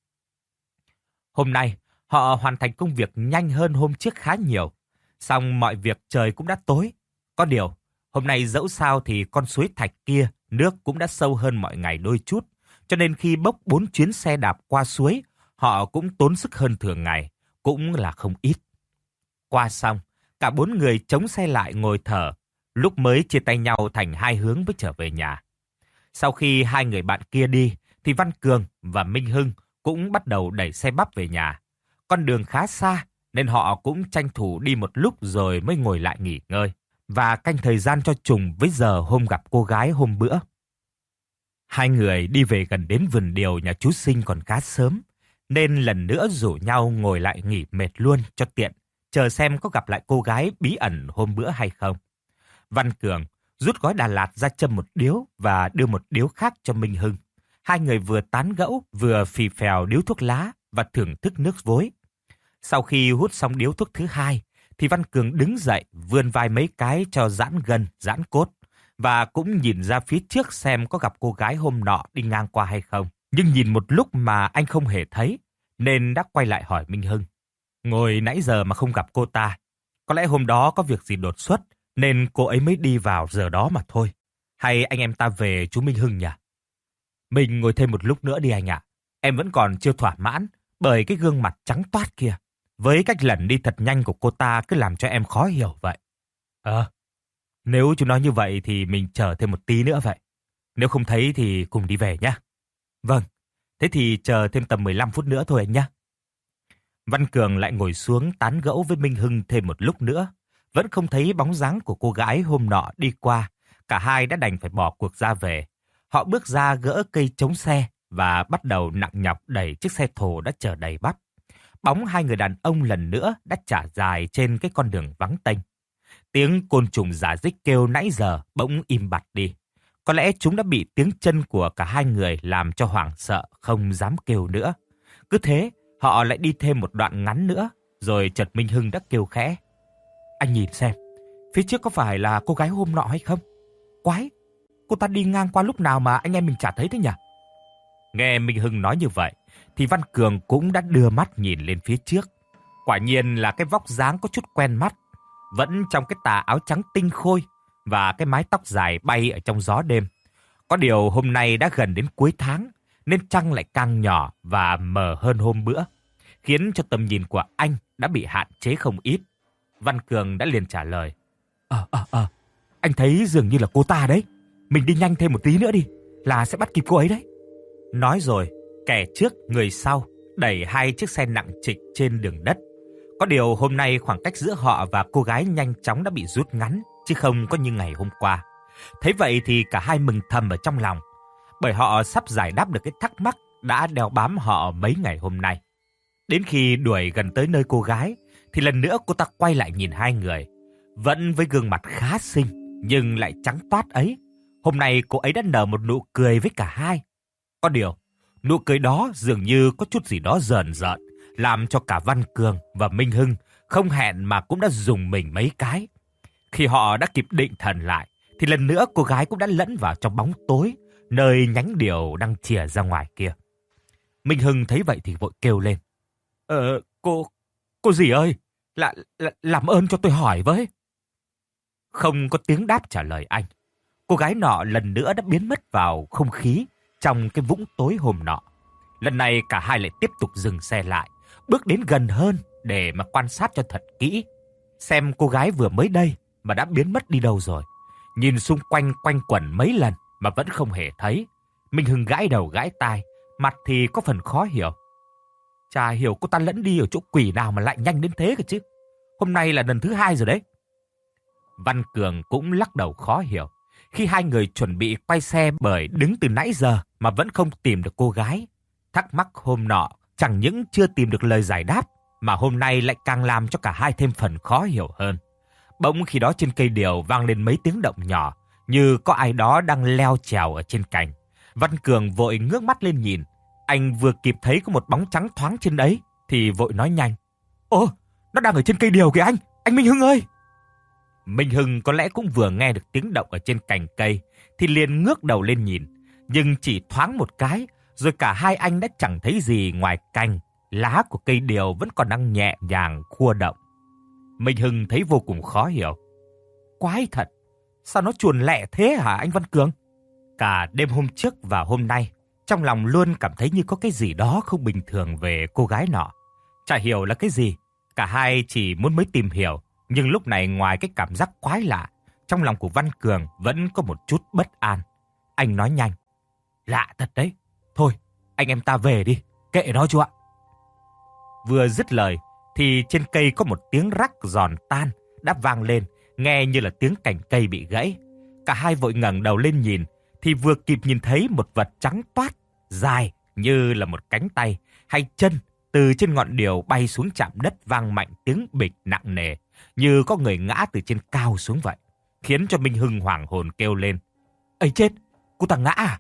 Hôm nay, họ hoàn thành công việc nhanh hơn hôm trước khá nhiều. Xong mọi việc trời cũng đã tối. Có điều, hôm nay dẫu sao thì con suối Thạch kia nước cũng đã sâu hơn mọi ngày đôi chút. Cho nên khi bốc bốn chuyến xe đạp qua suối, họ cũng tốn sức hơn thường ngày, cũng là không ít. Qua xong, cả bốn người chống xe lại ngồi thở, lúc mới chia tay nhau thành hai hướng mới trở về nhà. Sau khi hai người bạn kia đi, thì Văn Cường và Minh Hưng cũng bắt đầu đẩy xe bắp về nhà. Con đường khá xa, nên họ cũng tranh thủ đi một lúc rồi mới ngồi lại nghỉ ngơi, và canh thời gian cho trùng với giờ hôm gặp cô gái hôm bữa. Hai người đi về gần đến vườn điều nhà chú Sinh còn khá sớm, nên lần nữa rủ nhau ngồi lại nghỉ mệt luôn cho tiện, chờ xem có gặp lại cô gái bí ẩn hôm bữa hay không. Văn Cường rút gói Đà Lạt ra châm một điếu và đưa một điếu khác cho Minh Hưng. Hai người vừa tán gẫu, vừa phì phèo điếu thuốc lá và thưởng thức nước vối. Sau khi hút xong điếu thuốc thứ hai, thì Văn Cường đứng dậy, vươn vai mấy cái cho giãn gân, giãn cốt, và cũng nhìn ra phía trước xem có gặp cô gái hôm nọ đi ngang qua hay không. Nhưng nhìn một lúc mà anh không hề thấy, nên đã quay lại hỏi Minh Hưng. Ngồi nãy giờ mà không gặp cô ta, có lẽ hôm đó có việc gì đột xuất, nên cô ấy mới đi vào giờ đó mà thôi. Hay anh em ta về chú Minh Hưng nhỉ? Mình ngồi thêm một lúc nữa đi anh ạ. Em vẫn còn chưa thỏa mãn bởi cái gương mặt trắng toát kia. Với cách lẩn đi thật nhanh của cô ta cứ làm cho em khó hiểu vậy. Ờ, nếu chú nói như vậy thì mình chờ thêm một tí nữa vậy. Nếu không thấy thì cùng đi về nhé. Vâng, thế thì chờ thêm tầm mười lăm phút nữa thôi anh nhé. Văn Cường lại ngồi xuống tán gẫu với Minh Hưng thêm một lúc nữa. Vẫn không thấy bóng dáng của cô gái hôm nọ đi qua. Cả hai đã đành phải bỏ cuộc ra về. Họ bước ra gỡ cây chống xe và bắt đầu nặng nhọc đẩy chiếc xe thồ đã chở đầy bắp. Bóng hai người đàn ông lần nữa đã chả dài trên cái con đường vắng tênh. Tiếng côn trùng rả rích kêu nãy giờ bỗng im bặt đi. Có lẽ chúng đã bị tiếng chân của cả hai người làm cho hoảng sợ không dám kêu nữa. Cứ thế, họ lại đi thêm một đoạn ngắn nữa, rồi chợt Minh Hưng đã kêu khẽ. Anh nhìn xem, phía trước có phải là cô gái hôm nọ hay không? Quái, cô ta đi ngang qua lúc nào mà anh em mình chả thấy thế nhỉ? Nghe Minh Hưng nói như vậy, thì Văn Cường cũng đã đưa mắt nhìn lên phía trước. Quả nhiên là cái vóc dáng có chút quen mắt, vẫn trong cái tà áo trắng tinh khôi và cái mái tóc dài bay ở trong gió đêm. Có điều hôm nay đã gần đến cuối tháng, nên trăng lại càng nhỏ và mờ hơn hôm bữa, khiến cho tầm nhìn của anh đã bị hạn chế không ít. Văn Cường đã liền trả lời. Ờ, ờ, ờ, anh thấy dường như là cô ta đấy. Mình đi nhanh thêm một tí nữa đi, là sẽ bắt kịp cô ấy đấy. Nói rồi, kẻ trước người sau đẩy hai chiếc xe nặng trịch trên đường đất. Có điều hôm nay khoảng cách giữa họ và cô gái nhanh chóng đã bị rút ngắn, chứ không có như ngày hôm qua. Thấy vậy thì cả hai mừng thầm ở trong lòng, bởi họ sắp giải đáp được cái thắc mắc đã đeo bám họ mấy ngày hôm nay. Đến khi đuổi gần tới nơi cô gái, thì lần nữa cô ta quay lại nhìn hai người. Vẫn với gương mặt khá xinh, nhưng lại trắng toát ấy. Hôm nay cô ấy đã nở một nụ cười với cả hai. Có điều, nụ cười đó dường như có chút gì đó rờn rợn, làm cho cả Văn Cường và Minh Hưng không hẹn mà cũng đã rùng mình mấy cái. Khi họ đã kịp định thần lại, thì lần nữa cô gái cũng đã lẫn vào trong bóng tối, nơi nhánh điều đang chìa ra ngoài kia. Minh Hưng thấy vậy thì vội kêu lên. Ờ, cô, cô dì ơi, là, là, làm ơn cho tôi hỏi với. Không có tiếng đáp trả lời anh. Cô gái nọ lần nữa đã biến mất vào không khí trong cái vũng tối hôm nọ. Lần này cả hai lại tiếp tục dừng xe lại, bước đến gần hơn để mà quan sát cho thật kỹ, xem cô gái vừa mới đây mà đã biến mất đi đâu rồi. Nhìn xung quanh quanh quẩn mấy lần mà vẫn không hề thấy. Minh Hưng gãi đầu gãi tai, mặt thì có phần khó hiểu. Chả hiểu cô ta lẫn đi ở chỗ quỷ nào mà lại nhanh đến thế cơ chứ. Hôm nay là lần thứ hai rồi đấy. Văn Cường cũng lắc đầu khó hiểu. Khi hai người chuẩn bị quay xe bởi đứng từ nãy giờ mà vẫn không tìm được cô gái. Thắc mắc hôm nọ chẳng những chưa tìm được lời giải đáp, mà hôm nay lại càng làm cho cả hai thêm phần khó hiểu hơn. Bỗng khi đó trên cây điều vang lên mấy tiếng động nhỏ, như có ai đó đang leo trèo ở trên cành. Văn Cường vội ngước mắt lên nhìn. Anh vừa kịp thấy có một bóng trắng thoáng trên đấy, thì vội nói nhanh. Ồ, nó đang ở trên cây điều kìa anh, anh Minh Hưng ơi! Minh Hưng có lẽ cũng vừa nghe được tiếng động ở trên cành cây, thì liền ngước đầu lên nhìn. Nhưng chỉ thoáng một cái, rồi cả hai anh đã chẳng thấy gì ngoài cành, lá của cây điều vẫn còn đang nhẹ nhàng khua động. Minh Hưng thấy vô cùng khó hiểu. Quái thật, sao nó chuồn lẹ thế hả anh Văn Cường? Cả đêm hôm trước và hôm nay, trong lòng luôn cảm thấy như có cái gì đó không bình thường về cô gái nọ. Chả hiểu là cái gì, cả hai chỉ muốn mới tìm hiểu. Nhưng lúc này ngoài cái cảm giác quái lạ, trong lòng của Văn Cường vẫn có một chút bất an. Anh nói nhanh. Lạ thật đấy. Thôi, anh em ta về đi, kệ nó chú ạ. Vừa dứt lời, thì trên cây có một tiếng rắc giòn tan đã vang lên, nghe như là tiếng cành cây bị gãy. Cả hai vội ngẩng đầu lên nhìn, thì vừa kịp nhìn thấy một vật trắng toát, dài như là một cánh tay hay chân, từ trên ngọn điều bay xuống chạm đất vang mạnh tiếng bịch nặng nề, như có người ngã từ trên cao xuống vậy, khiến cho Minh Hưng hoảng hồn kêu lên. Ây chết, cô ta ngã à?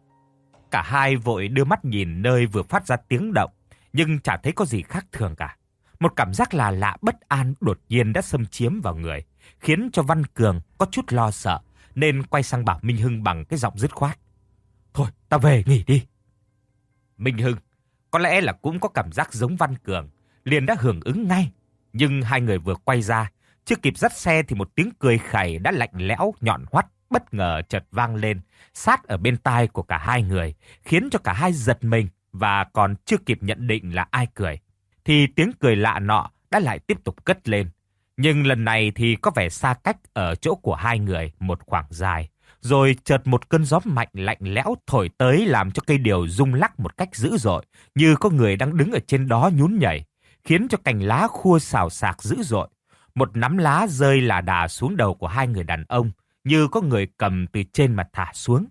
Cả hai vội đưa mắt nhìn nơi vừa phát ra tiếng động, nhưng chả thấy có gì khác thường cả. Một cảm giác là lạ bất an đột nhiên đã xâm chiếm vào người, khiến cho Văn Cường có chút lo sợ, nên quay sang bảo Minh Hưng bằng cái giọng dứt khoát. Thôi, ta về nghỉ đi. Minh Hưng có lẽ là cũng có cảm giác giống Văn Cường, liền đã hưởng ứng ngay. Nhưng hai người vừa quay ra, chưa kịp dắt xe thì một tiếng cười khẩy đã lạnh lẽo, nhọn hoắt, bất ngờ chợt vang lên, sát ở bên tai của cả hai người, khiến cho cả hai giật mình và còn chưa kịp nhận định là ai cười. Thì tiếng cười lạ nọ đã lại tiếp tục cất lên. Nhưng lần này thì có vẻ xa cách ở chỗ của hai người một khoảng dài. Rồi chợt một cơn gió mạnh lạnh lẽo thổi tới làm cho cây điều rung lắc một cách dữ dội, như có người đang đứng ở trên đó nhún nhảy, khiến cho cành lá khua xào xạc dữ dội. Một nắm lá rơi lả đà xuống đầu của hai người đàn ông, như có người cầm từ trên mà thả xuống.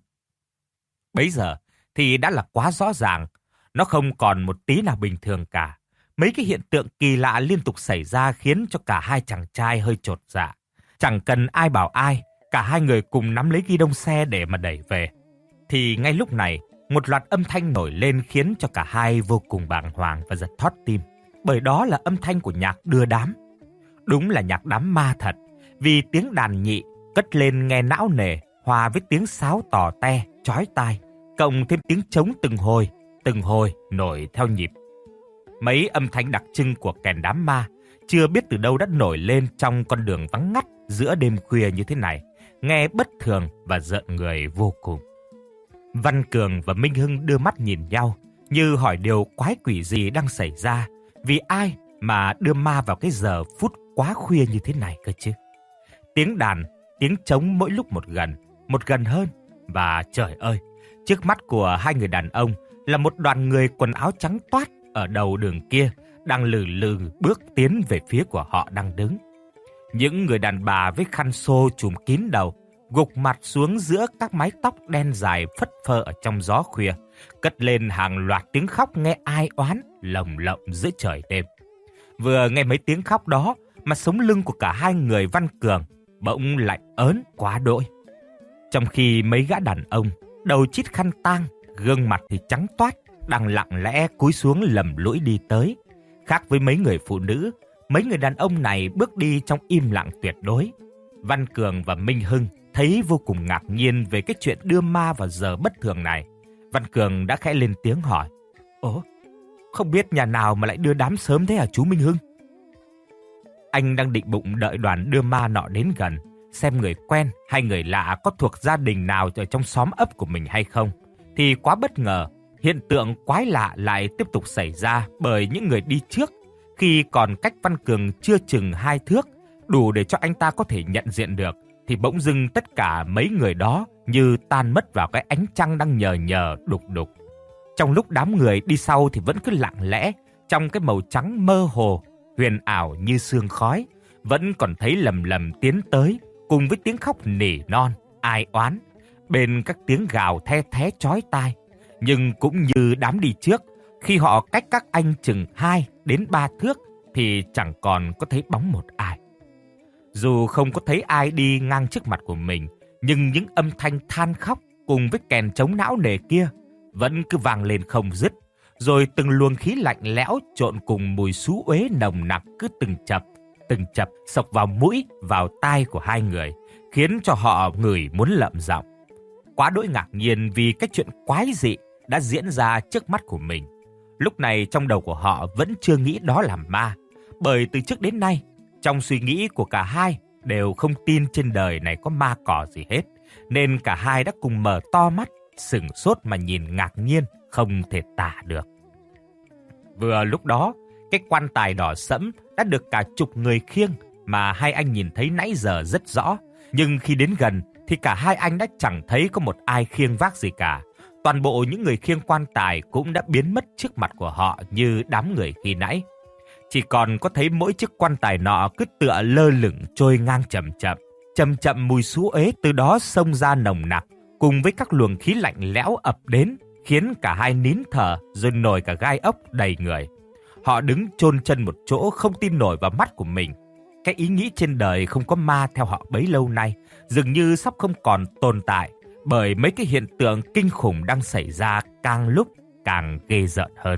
Bấy giờ thì đã là quá rõ ràng, nó không còn một tí nào bình thường cả. Mấy cái hiện tượng kỳ lạ liên tục xảy ra khiến cho cả hai chàng trai hơi chột dạ. Chẳng cần ai bảo ai, cả hai người cùng nắm lấy ghi đông xe để mà đẩy về. Thì ngay lúc này, một loạt âm thanh nổi lên khiến cho cả hai vô cùng bàng hoàng và giật thót tim. Bởi đó là âm thanh của nhạc đưa đám. Đúng là nhạc đám ma thật, vì tiếng đàn nhị cất lên nghe não nề, hòa với tiếng sáo tò te, chói tai, cộng thêm tiếng trống từng hồi, từng hồi nổi theo nhịp. Mấy âm thanh đặc trưng của kèn đám ma chưa biết từ đâu đã nổi lên trong con đường vắng ngắt giữa đêm khuya như thế này, nghe bất thường và rợn người vô cùng. Văn Cường và Minh Hưng đưa mắt nhìn nhau, như hỏi điều quái quỷ gì đang xảy ra, vì ai mà đưa ma vào cái giờ phút quá khuya như thế này cơ chứ. Tiếng đàn, tiếng trống mỗi lúc một gần, một gần hơn, và trời ơi, trước mắt của hai người đàn ông là một đoàn người quần áo trắng toát ở đầu đường kia, đang lừ lừ bước tiến về phía của họ đang đứng. Những người đàn bà với khăn xô trùm kín đầu, gục mặt xuống giữa các mái tóc đen dài phất phơ ở trong gió khuya, cất lên hàng loạt tiếng khóc nghe ai oán, lồng lộng giữa trời đêm. Vừa nghe mấy tiếng khóc đó mà sống lưng của cả hai người Văn Cường bỗng lạnh ớn quá đỗi. Trong khi mấy gã đàn ông, đầu chít khăn tang, gương mặt thì trắng toát, đang lặng lẽ cúi xuống lầm lũi đi tới. Khác với mấy người phụ nữ, mấy người đàn ông này bước đi trong im lặng tuyệt đối. Văn Cường và Minh Hưng thấy vô cùng ngạc nhiên về cái chuyện đưa ma vào giờ bất thường này. Văn Cường đã khẽ lên tiếng hỏi. Ồ, không biết nhà nào mà lại đưa đám sớm thế hả chú Minh Hưng? Anh đang định bụng đợi đoàn đưa ma nọ đến gần, xem người quen hay người lạ có thuộc gia đình nào ở trong xóm ấp của mình hay không. Thì quá bất ngờ, hiện tượng quái lạ lại tiếp tục xảy ra bởi những người đi trước. Khi còn cách Văn Cường chưa chừng hai thước, đủ để cho anh ta có thể nhận diện được, thì bỗng dưng tất cả mấy người đó như tan mất vào cái ánh trăng đang nhờ nhờ đục đục. Trong lúc đám người đi sau thì vẫn cứ lặng lẽ, trong cái màu trắng mơ hồ, huyền ảo như sương khói, vẫn còn thấy lầm lầm tiến tới cùng với tiếng khóc nỉ non, ai oán, bên các tiếng gào the thé chói tai. Nhưng cũng như đám đi trước, khi họ cách các anh chừng hai đến ba thước thì chẳng còn có thấy bóng một ai. Dù không có thấy ai đi ngang trước mặt của mình, nhưng những âm thanh than khóc cùng với kèn trống não nề kia vẫn cứ vang lên không dứt, rồi từng luồng khí lạnh lẽo trộn cùng mùi xú uế nồng nặc cứ từng chập, từng chập xộc vào mũi, vào tai của hai người, khiến cho họ ngửi muốn lợm giọng. Quá đỗi ngạc nhiên vì cái chuyện quái dị đã diễn ra trước mắt của mình. Lúc này trong đầu của họ vẫn chưa nghĩ đó là ma, bởi từ trước đến nay, trong suy nghĩ của cả hai đều không tin trên đời này có ma cỏ gì hết, nên cả hai đã cùng mở to mắt, sửng sốt mà nhìn ngạc nhiên, không thể tả được. Vừa lúc đó, cái quan tài đỏ sẫm đã được cả chục người khiêng mà hai anh nhìn thấy nãy giờ rất rõ, nhưng khi đến gần thì cả hai anh đã chẳng thấy có một ai khiêng vác gì cả. Toàn bộ những người khiêng quan tài cũng đã biến mất trước mặt của họ như đám người khi nãy. Chỉ còn có thấy mỗi chiếc quan tài nọ cứ tựa lơ lửng trôi ngang chậm chậm. Chậm chậm mùi xú uế từ đó xông ra nồng nặc, cùng với các luồng khí lạnh lẽo ập đến, khiến cả hai nín thở rồi nổi cả gai ốc đầy người. Họ đứng chôn chân một chỗ không tin nổi vào mắt của mình. Cái ý nghĩ trên đời không có ma theo họ bấy lâu nay dường như sắp không còn tồn tại, bởi mấy cái hiện tượng kinh khủng đang xảy ra càng lúc càng ghê rợn hơn.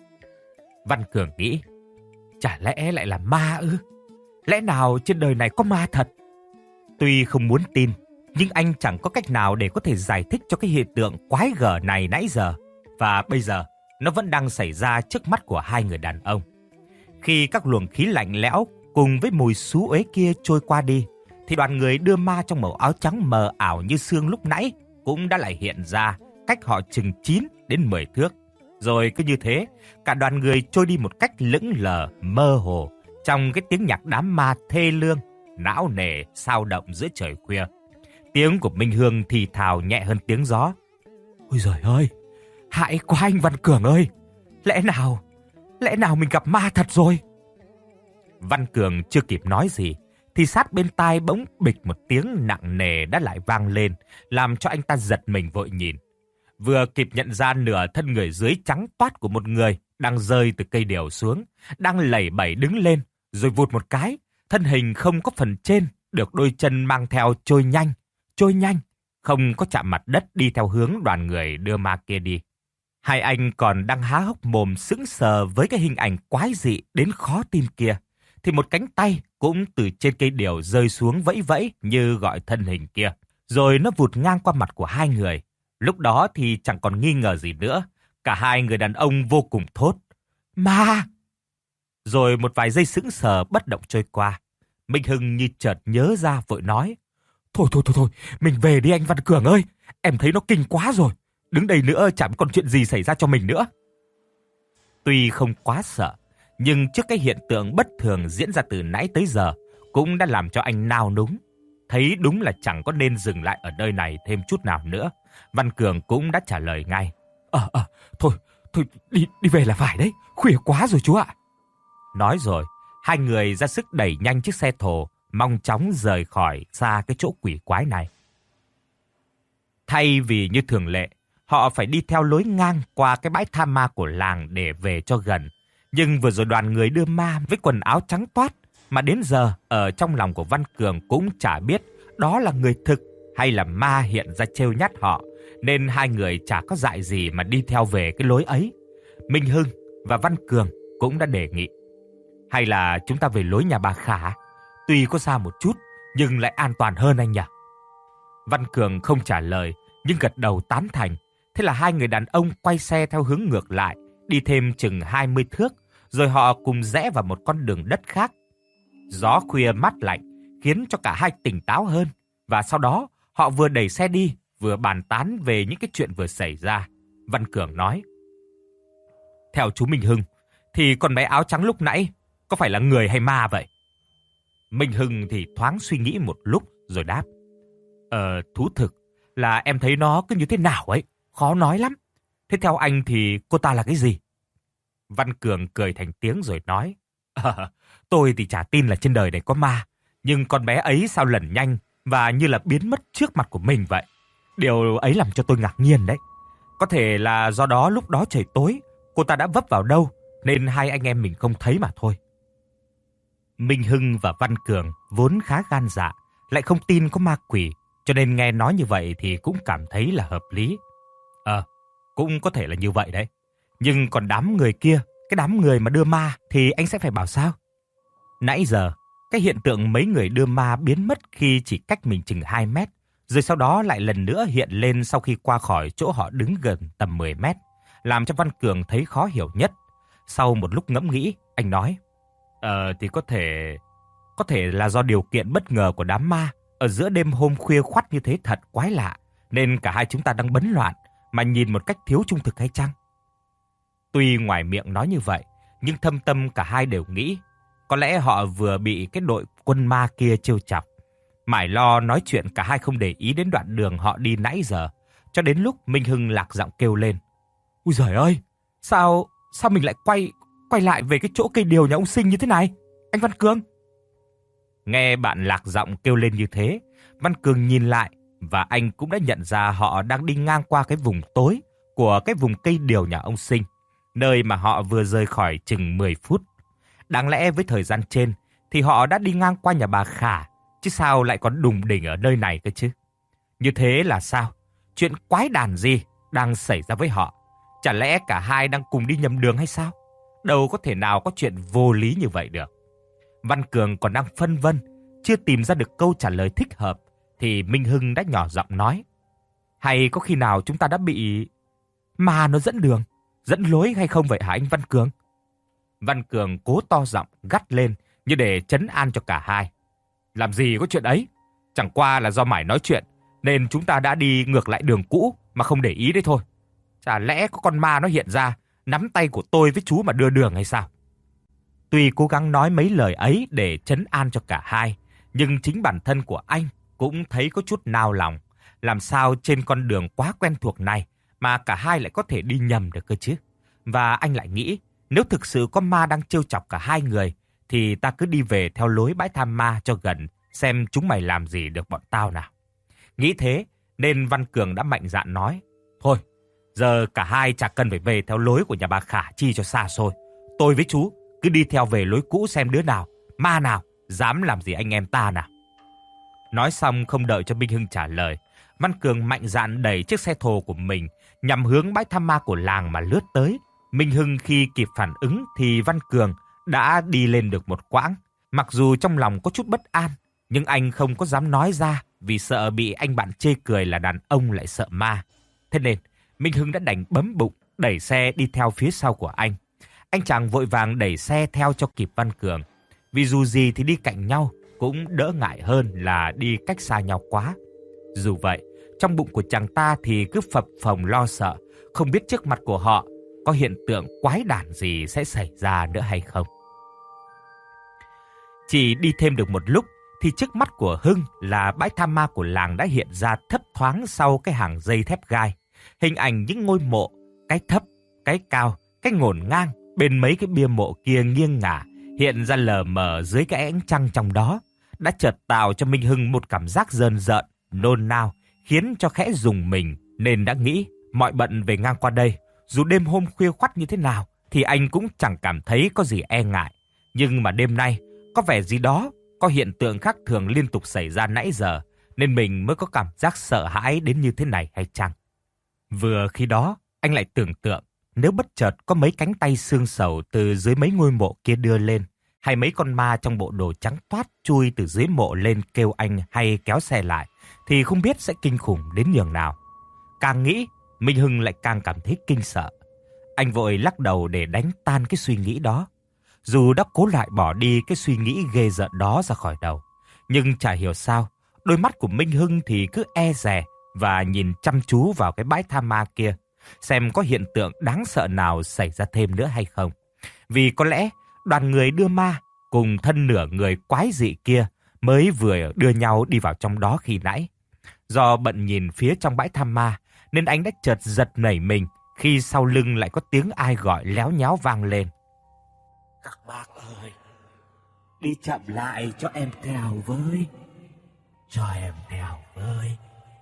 Văn Cường nghĩ, chả lẽ lại là ma ư? Lẽ nào trên đời này có ma thật? Tuy không muốn tin, nhưng anh chẳng có cách nào để có thể giải thích cho cái hiện tượng quái gở này nãy giờ. Và bây giờ, nó vẫn đang xảy ra trước mắt của hai người đàn ông. Khi các luồng khí lạnh lẽo cùng với mùi xú uế kia trôi qua đi, thì đoàn người đưa ma trong màu áo trắng mờ ảo như sương lúc nãy cũng đã lại hiện ra cách họ chừng chín đến mười thước. Rồi cứ như thế, cả đoàn người trôi đi một cách lững lờ, mơ hồ, trong cái tiếng nhạc đám ma thê lương, não nề, sao động giữa trời khuya. Tiếng của Minh Hương thì thào nhẹ hơn tiếng gió. Ôi giời ơi, hại quá anh Văn Cường ơi! Lẽ nào, lẽ nào mình gặp ma thật rồi? Văn Cường chưa kịp nói gì, thì sát bên tai bỗng bịch một tiếng nặng nề đã lại vang lên, làm cho anh ta giật mình vội nhìn. Vừa kịp nhận ra nửa thân người dưới trắng toát của một người đang rơi từ cây điều xuống, đang lẩy bẩy đứng lên, rồi vụt một cái, thân hình không có phần trên, được đôi chân mang theo trôi nhanh, trôi nhanh, không có chạm mặt đất đi theo hướng đoàn người đưa ma kia đi. Hai anh còn đang há hốc mồm sững sờ với cái hình ảnh quái dị đến khó tin kia, thì một cánh tay cũng từ trên cây điều rơi xuống vẫy vẫy như gọi thân hình kia, rồi nó vụt ngang qua mặt của hai người. Lúc đó thì chẳng còn nghi ngờ gì nữa, cả hai người đàn ông vô cùng thốt: Ma! Rồi một vài giây sững sờ bất động trôi qua, Minh Hưng như chợt nhớ ra vội nói: Thôi thôi thôi thôi, mình về đi anh Văn Cường ơi, em thấy nó kinh quá rồi, đứng đây nữa chẳng còn chuyện gì xảy ra cho mình nữa. Tuy không quá sợ, nhưng trước cái hiện tượng bất thường diễn ra từ nãy tới giờ cũng đã làm cho anh nao núng. Thấy đúng là chẳng có nên dừng lại ở nơi này thêm chút nào nữa, Văn Cường cũng đã trả lời ngay: Ờ, ờ, thôi, thôi, đi, đi về là phải đấy, khuya quá rồi chú ạ. Nói rồi, hai người ra sức đẩy nhanh chiếc xe thồ, mong chóng rời khỏi xa cái chỗ quỷ quái này. Thay vì như thường lệ, họ phải đi theo lối ngang qua cái bãi tha ma của làng để về cho gần. Nhưng vừa rồi đoàn người đưa ma với quần áo trắng toát, mà đến giờ ở trong lòng của Văn Cường cũng chả biết đó là người thực hay là ma hiện ra trêu nhát họ, nên hai người chả có dại gì mà đi theo về cái lối ấy. Minh Hưng và Văn Cường cũng đã đề nghị: Hay là chúng ta về lối nhà bà Khả, tuy có xa một chút nhưng lại an toàn hơn anh nhỉ? Văn Cường không trả lời nhưng gật đầu tán thành. Thế là hai người đàn ông quay xe theo hướng ngược lại, đi thêm chừng hai mươi thước, rồi họ cùng rẽ vào một con đường đất khác. Gió khuya mát lạnh khiến cho cả hai tỉnh táo hơn, và sau đó họ vừa đẩy xe đi, vừa bàn tán về những cái chuyện vừa xảy ra. Văn Cường nói: Theo chú Minh Hưng, thì con bé áo trắng lúc nãy có phải là người hay ma vậy? Minh Hưng thì thoáng suy nghĩ một lúc rồi đáp: Ờ, thú thực là em thấy nó cứ như thế nào ấy, khó nói lắm. Thế theo anh thì cô ta là cái gì? Văn Cường cười thành tiếng rồi nói: à, Tôi thì chả tin là trên đời này có ma, nhưng con bé ấy sao lần nhanh và như là biến mất trước mặt của mình vậy. Điều ấy làm cho tôi ngạc nhiên đấy. Có thể là do đó lúc đó trời tối, cô ta đã vấp vào đâu, nên hai anh em mình không thấy mà thôi. Minh Hưng và Văn Cường vốn khá gan dạ, lại không tin có ma quỷ, cho nên nghe nói như vậy thì cũng cảm thấy là hợp lý. Ờ, cũng có thể là như vậy đấy. Nhưng còn đám người kia, cái đám người mà đưa ma thì anh sẽ phải bảo sao? Nãy giờ, cái hiện tượng mấy người đưa ma biến mất khi chỉ cách mình chừng hai mét, rồi sau đó lại lần nữa hiện lên sau khi qua khỏi chỗ họ đứng gần tầm mười mét, làm cho Văn Cường thấy khó hiểu nhất. Sau một lúc ngẫm nghĩ, anh nói, Ờ thì có thể... Có thể là do điều kiện bất ngờ của đám ma ở giữa đêm hôm khuya khoắt như thế thật quái lạ, nên cả hai chúng ta đang bấn loạn mà nhìn một cách thiếu trung thực hay chăng? Tuy ngoài miệng nói như vậy, nhưng thâm tâm cả hai đều nghĩ có lẽ họ vừa bị cái đội quân ma kia trêu chọc. Mải lo nói chuyện, cả hai không để ý đến đoạn đường họ đi nãy giờ, cho đến lúc Minh Hưng lạc giọng kêu lên. Ui giời ơi, sao sao mình lại quay quay lại về cái chỗ cây điều nhà ông Sinh như thế này, anh Văn Cường? Nghe bạn lạc giọng kêu lên như thế, Văn Cường nhìn lại và anh cũng đã nhận ra họ đang đi ngang qua cái vùng tối của cái vùng cây điều nhà ông Sinh, nơi mà họ vừa rời khỏi chừng mười phút. Đáng lẽ với thời gian trên thì họ đã đi ngang qua nhà bà Khả, chứ sao lại còn đùng đỉnh ở nơi này cơ chứ? Như thế là sao? Chuyện quái đản gì đang xảy ra với họ? Chả lẽ cả hai đang cùng đi nhầm đường hay sao? Đâu có thể nào có chuyện vô lý như vậy được. Văn Cường còn đang phân vân, chưa tìm ra được câu trả lời thích hợp, thì Minh Hưng đã nhỏ giọng nói. Hay có khi nào chúng ta đã bị ma nó dẫn đường, dẫn lối hay không vậy hả anh Văn Cường? Văn Cường cố to giọng gắt lên như để trấn an cho cả hai. Làm gì có chuyện ấy, chẳng qua là do mải nói chuyện nên chúng ta đã đi ngược lại đường cũ mà không để ý đấy thôi. Chả lẽ có con ma nó hiện ra nắm tay của tôi với chú mà đưa đường hay sao? Tuy cố gắng nói mấy lời ấy để trấn an cho cả hai, nhưng chính bản thân của anh cũng thấy có chút nao lòng. Làm sao trên con đường quá quen thuộc này mà cả hai lại có thể đi nhầm được cơ chứ? Và anh lại nghĩ, nếu thực sự có ma đang trêu chọc cả hai người, thì ta cứ đi về theo lối bãi tha ma cho gần, xem chúng mày làm gì được bọn tao nào. Nghĩ thế, nên Văn Cường đã mạnh dạn nói, thôi, giờ cả hai chả cần phải về theo lối của nhà bà Khả chi cho xa xôi. Tôi với chú cứ đi theo về lối cũ xem đứa nào, ma nào, dám làm gì anh em ta nào. Nói xong không đợi cho Minh Hưng trả lời, Văn Cường mạnh dạn đẩy chiếc xe thồ của mình nhằm hướng bãi tha ma của làng mà lướt tới. Minh Hưng khi kịp phản ứng thì Văn Cường đã đi lên được một quãng. Mặc dù trong lòng có chút bất an, nhưng anh không có dám nói ra vì sợ bị anh bạn chê cười là đàn ông lại sợ ma. Thế nên, Minh Hưng đã đành bấm bụng, đẩy xe đi theo phía sau của anh. Anh chàng vội vàng đẩy xe theo cho kịp Văn Cường. Vì dù gì thì đi cạnh nhau cũng đỡ ngại hơn là đi cách xa nhau quá. Dù vậy, trong bụng của chàng ta thì cứ phập phồng lo sợ, không biết trước mặt của họ có hiện tượng quái đản gì sẽ xảy ra nữa hay không. Chỉ đi thêm được một lúc thì trước mắt của Hưng là bãi tha ma của làng đã hiện ra thấp thoáng sau cái hàng dây thép gai. Hình ảnh những ngôi mộ, cái thấp, cái cao, cái ngổn ngang bên mấy cái bia mộ kia nghiêng ngả hiện ra lờ mờ dưới cái ánh trăng trong đó, đã chợt tạo cho Minh Hưng một cảm giác rờn rợn, nôn nao, khiến cho khẽ rùng mình, nên đã nghĩ mọi bận về ngang qua đây, dù đêm hôm khuya khoắt như thế nào thì anh cũng chẳng cảm thấy có gì e ngại. Nhưng mà đêm nay có vẻ gì đó, có hiện tượng khác thường liên tục xảy ra nãy giờ, nên mình mới có cảm giác sợ hãi đến như thế này hay chăng? Vừa khi đó, anh lại tưởng tượng nếu bất chợt có mấy cánh tay xương sầu từ dưới mấy ngôi mộ kia đưa lên, hay mấy con ma trong bộ đồ trắng toát chui từ dưới mộ lên kêu anh hay kéo xe lại, thì không biết sẽ kinh khủng đến nhường nào. Càng nghĩ, Minh Hưng lại càng cảm thấy kinh sợ. Anh vội lắc đầu để đánh tan cái suy nghĩ đó. Dù đã cố lại bỏ đi cái suy nghĩ ghê rợn đó ra khỏi đầu, nhưng chả hiểu sao, đôi mắt của Minh Hưng thì cứ e dè và nhìn chăm chú vào cái bãi tha ma kia, xem có hiện tượng đáng sợ nào xảy ra thêm nữa hay không. Vì có lẽ đoàn người đưa ma cùng thân nửa người quái dị kia mới vừa đưa nhau đi vào trong đó khi nãy. Do bận nhìn phía trong bãi tha ma, nên anh đã chợt giật nảy mình khi sau lưng lại có tiếng ai gọi léo nháo vang lên. Các bác ơi, Đi chậm lại cho em theo với. Cho em theo với.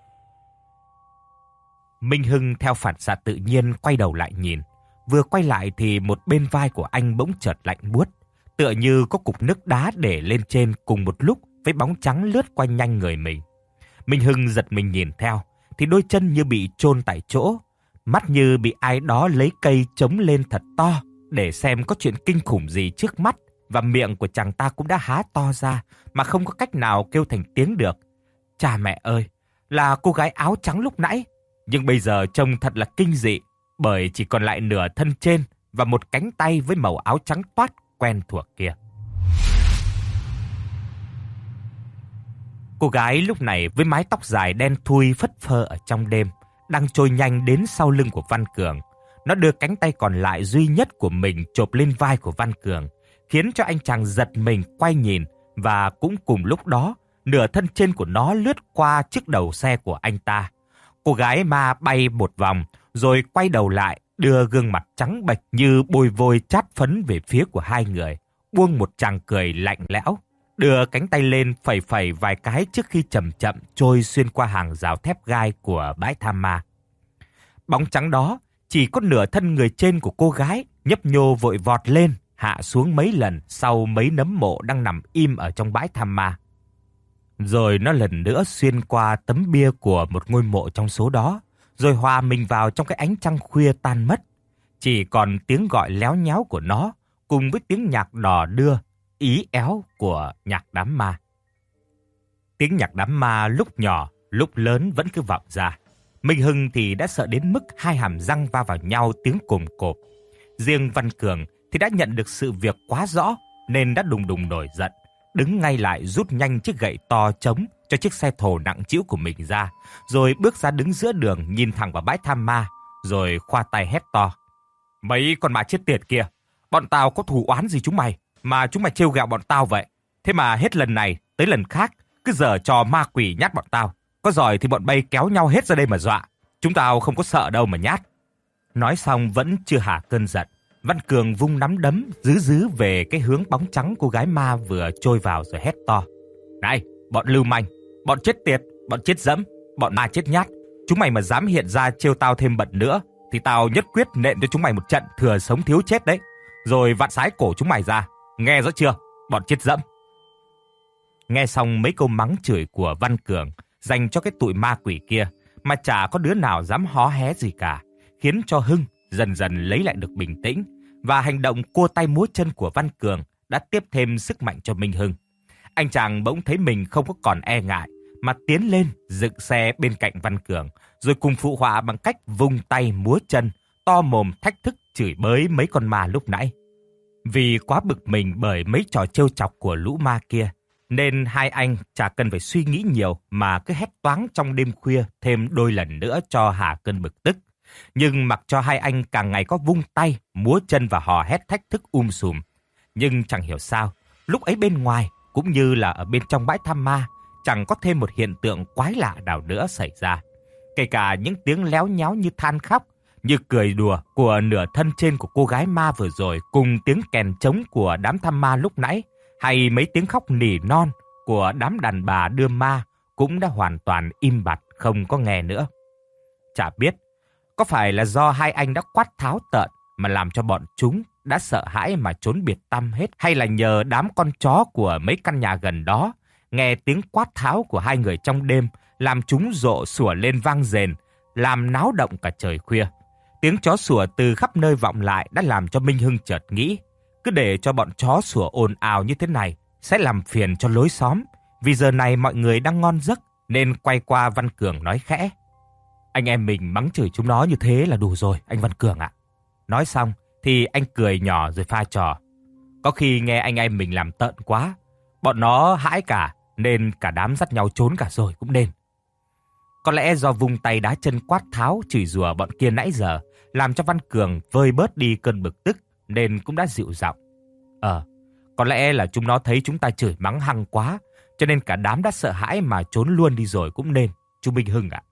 Minh Hưng theo phản xạ tự nhiên quay đầu lại nhìn. Vừa quay lại thì một bên vai của anh bỗng chợt lạnh buốt, tựa như có cục nước đá để lên trên cùng một lúc với bóng trắng lướt qua nhanh người mình. Minh Hưng giật mình nhìn theo, thì đôi chân như bị chôn tại chỗ, mắt như bị ai đó lấy cây chống lên thật to để xem có chuyện kinh khủng gì trước mắt, và miệng của chàng ta cũng đã há to ra mà không có cách nào kêu thành tiếng được. Cha mẹ ơi, là cô gái áo trắng lúc nãy, nhưng bây giờ trông thật là kinh dị, bởi chỉ còn lại nửa thân trên và một cánh tay với màu áo trắng toát quen thuộc kia. Cô gái lúc này với mái tóc dài đen thui phất phơ ở trong đêm, đang trôi nhanh đến sau lưng của Văn Cường. Nó đưa cánh tay còn lại duy nhất của mình chộp lên vai của Văn Cường, khiến cho anh chàng giật mình quay nhìn, và cũng cùng lúc đó, nửa thân trên của nó lướt qua chiếc đầu xe của anh ta. Cô gái ma bay một vòng, rồi quay đầu lại, đưa gương mặt trắng bệch như bôi vôi chát phấn về phía của hai người, buông một tràng cười lạnh lẽo, đưa cánh tay lên phẩy phẩy vài cái trước khi chậm chậm trôi xuyên qua hàng rào thép gai của bãi tha ma. Bóng trắng đó chỉ có nửa thân người trên của cô gái, nhấp nhô vội vọt lên, hạ xuống mấy lần sau mấy nấm mộ đang nằm im ở trong bãi tha ma. Rồi nó lần nữa xuyên qua tấm bia của một ngôi mộ trong số đó, rồi hòa mình vào trong cái ánh trăng khuya tan mất. Chỉ còn tiếng gọi léo nhéo của nó cùng với tiếng nhạc đò đưa, ý éo của nhạc đám ma. Tiếng nhạc đám ma lúc nhỏ, lúc lớn vẫn cứ vọng ra. Minh Hưng thì đã sợ đến mức hai hàm răng va vào nhau tiếng cồm cộp. Riêng Văn Cường thì đã nhận được sự việc quá rõ nên đã đùng đùng nổi giận, đứng ngay lại rút nhanh chiếc gậy to chống cho chiếc xe thồ nặng trĩu của mình ra, rồi bước ra đứng giữa đường nhìn thẳng vào bãi tha ma, rồi khoa tay hét to. Mấy con ma chết tiệt kia, bọn tao có thù oán gì chúng mày mà chúng mày trêu ghẹo bọn tao vậy? Thế mà hết lần này tới lần khác cứ giở trò ma quỷ nhát bọn tao. Có giỏi thì bọn bay kéo nhau hết ra đây mà dọa. Chúng tao không có sợ đâu mà nhát. Nói xong vẫn chưa hả cơn giận, Văn Cường vung nắm đấm dứ dứ về cái hướng bóng trắng cô gái ma vừa trôi vào rồi hét to. Này, bọn lưu manh, bọn chết tiệt, bọn chết dẫm, bọn ma chết nhát. Chúng mày mà dám hiện ra trêu tao thêm bận nữa thì tao nhất quyết nện cho chúng mày một trận thừa sống thiếu chết đấy. Rồi vặn sái cổ chúng mày ra. Nghe rõ chưa, bọn chết dẫm. Nghe xong mấy câu mắng chửi của Văn Cường dành cho cái tụi ma quỷ kia mà chả có đứa nào dám hó hé gì cả, khiến cho Hưng dần dần lấy lại được bình tĩnh, và hành động cua tay múa chân của Văn Cường đã tiếp thêm sức mạnh cho Minh Hưng. Anh chàng bỗng thấy mình không có còn e ngại mà tiến lên dựng xe bên cạnh Văn Cường, rồi cùng phụ họa bằng cách vung tay múa chân, to mồm thách thức chửi bới mấy con ma lúc nãy. Vì quá bực mình bởi mấy trò trêu chọc của lũ ma kia, nên hai anh chả cần phải suy nghĩ nhiều mà cứ hét toáng trong đêm khuya thêm đôi lần nữa cho hà cơn bực tức. Nhưng mặc cho hai anh càng ngày có vung tay, múa chân và hò hét thách thức um sùm. Nhưng chẳng hiểu sao, lúc ấy bên ngoài cũng như là ở bên trong bãi tha ma, chẳng có thêm một hiện tượng quái lạ nào nữa xảy ra. Kể cả những tiếng léo nháo như than khóc, như cười đùa của nửa thân trên của cô gái ma vừa rồi, cùng tiếng kèn trống của đám tham ma lúc nãy, hay mấy tiếng khóc nỉ non của đám đàn bà đưa ma cũng đã hoàn toàn im bặt, không có nghe nữa. Chả biết có phải là do hai anh đã quát tháo tợn mà làm cho bọn chúng đã sợ hãi mà trốn biệt tăm hết, hay là nhờ đám con chó của mấy căn nhà gần đó nghe tiếng quát tháo của hai người trong đêm làm chúng rộ sủa lên vang rền, làm náo động cả trời khuya. Tiếng chó sủa từ khắp nơi vọng lại đã làm cho Minh Hưng chợt nghĩ, cứ để cho bọn chó sủa ồn ào như thế này sẽ làm phiền cho lối xóm, vì giờ này mọi người đang ngon giấc, nên quay qua Văn Cường nói khẽ. Anh em mình mắng chửi chúng nó như thế là đủ rồi, anh Văn Cường ạ. Nói xong thì anh cười nhỏ rồi pha trò. Có khi nghe anh em mình làm tợn quá, bọn nó hãi cả, nên cả đám dắt nhau trốn cả rồi cũng nên. Có lẽ do vung tay đá chân quát tháo chửi rủa bọn kia nãy giờ, làm cho Văn Cường vơi bớt đi cơn bực tức, nên cũng đã dịu giọng. Ờ, có lẽ là chúng nó thấy chúng ta chửi mắng hăng quá, cho nên cả đám đã sợ hãi mà trốn luôn đi rồi cũng nên, chú Minh Hưng ạ.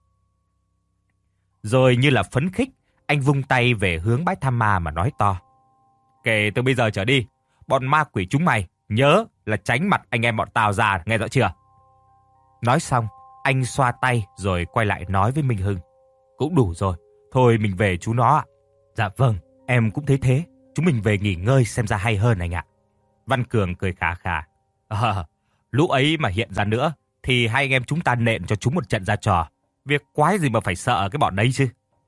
Rồi như là phấn khích, anh vung tay về hướng bãi tha ma mà nói to. Kể từ bây giờ trở đi, bọn ma quỷ chúng mày nhớ là tránh mặt anh em bọn tao ra, nghe rõ chưa? Nói xong, anh xoa tay rồi quay lại nói với Minh Hưng. Cũng đủ rồi, thôi mình về chú nó ạ. Dạ vâng, em cũng thấy thế. Chúng mình về nghỉ ngơi xem ra hay hơn anh ạ. Văn Cường cười khà khà. À, lũ ấy mà hiện ra nữa thì hai anh em chúng ta nện cho chúng một trận ra trò. Việc quái gì mà phải sợ cái bọn đấy chứ.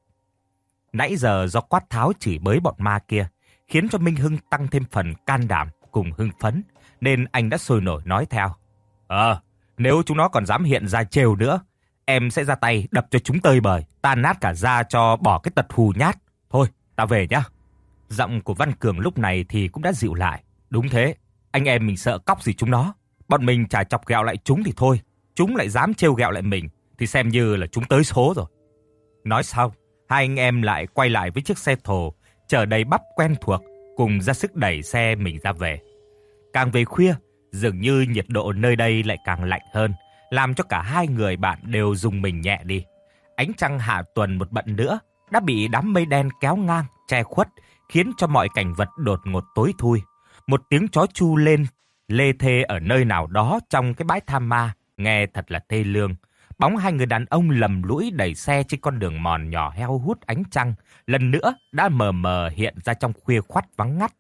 Nãy giờ do quát tháo chửi bới bọn ma kia khiến cho Minh Hưng tăng thêm phần can đảm cùng hưng phấn, nên anh đã sôi nổi nói theo. Ờ, nếu chúng nó còn dám hiện ra trêu nữa, em sẽ ra tay đập cho chúng tơi bời, tan nát cả da cho bỏ cái tật hù nhát. Thôi, ta về nhá. Giọng của Văn Cường lúc này thì cũng đã dịu lại. Đúng thế, anh em mình sợ cóc gì chúng nó. Bọn mình chả chọc ghẹo lại chúng thì thôi, chúng lại dám trêu ghẹo lại mình thì xem như là chúng tới số rồi. Nói xong, hai anh em lại quay lại với chiếc xe thồ chở đầy bắp quen thuộc, cùng ra sức đẩy xe mình ra về. Càng về khuya, dường như nhiệt độ nơi đây lại càng lạnh hơn, làm cho cả hai người bạn đều rùng mình nhẹ đi. Ánh trăng hạ tuần một bận nữa đã bị đám mây đen kéo ngang, che khuất, khiến cho mọi cảnh vật đột ngột tối thui. Một tiếng chó chu lên, lê thê ở nơi nào đó trong cái bãi tha ma, nghe thật là thê lương. Bóng hai người đàn ông lầm lũi đẩy xe trên con đường mòn nhỏ heo hút ánh trăng, lần nữa đã mờ mờ hiện ra trong khuya khoắt vắng ngắt.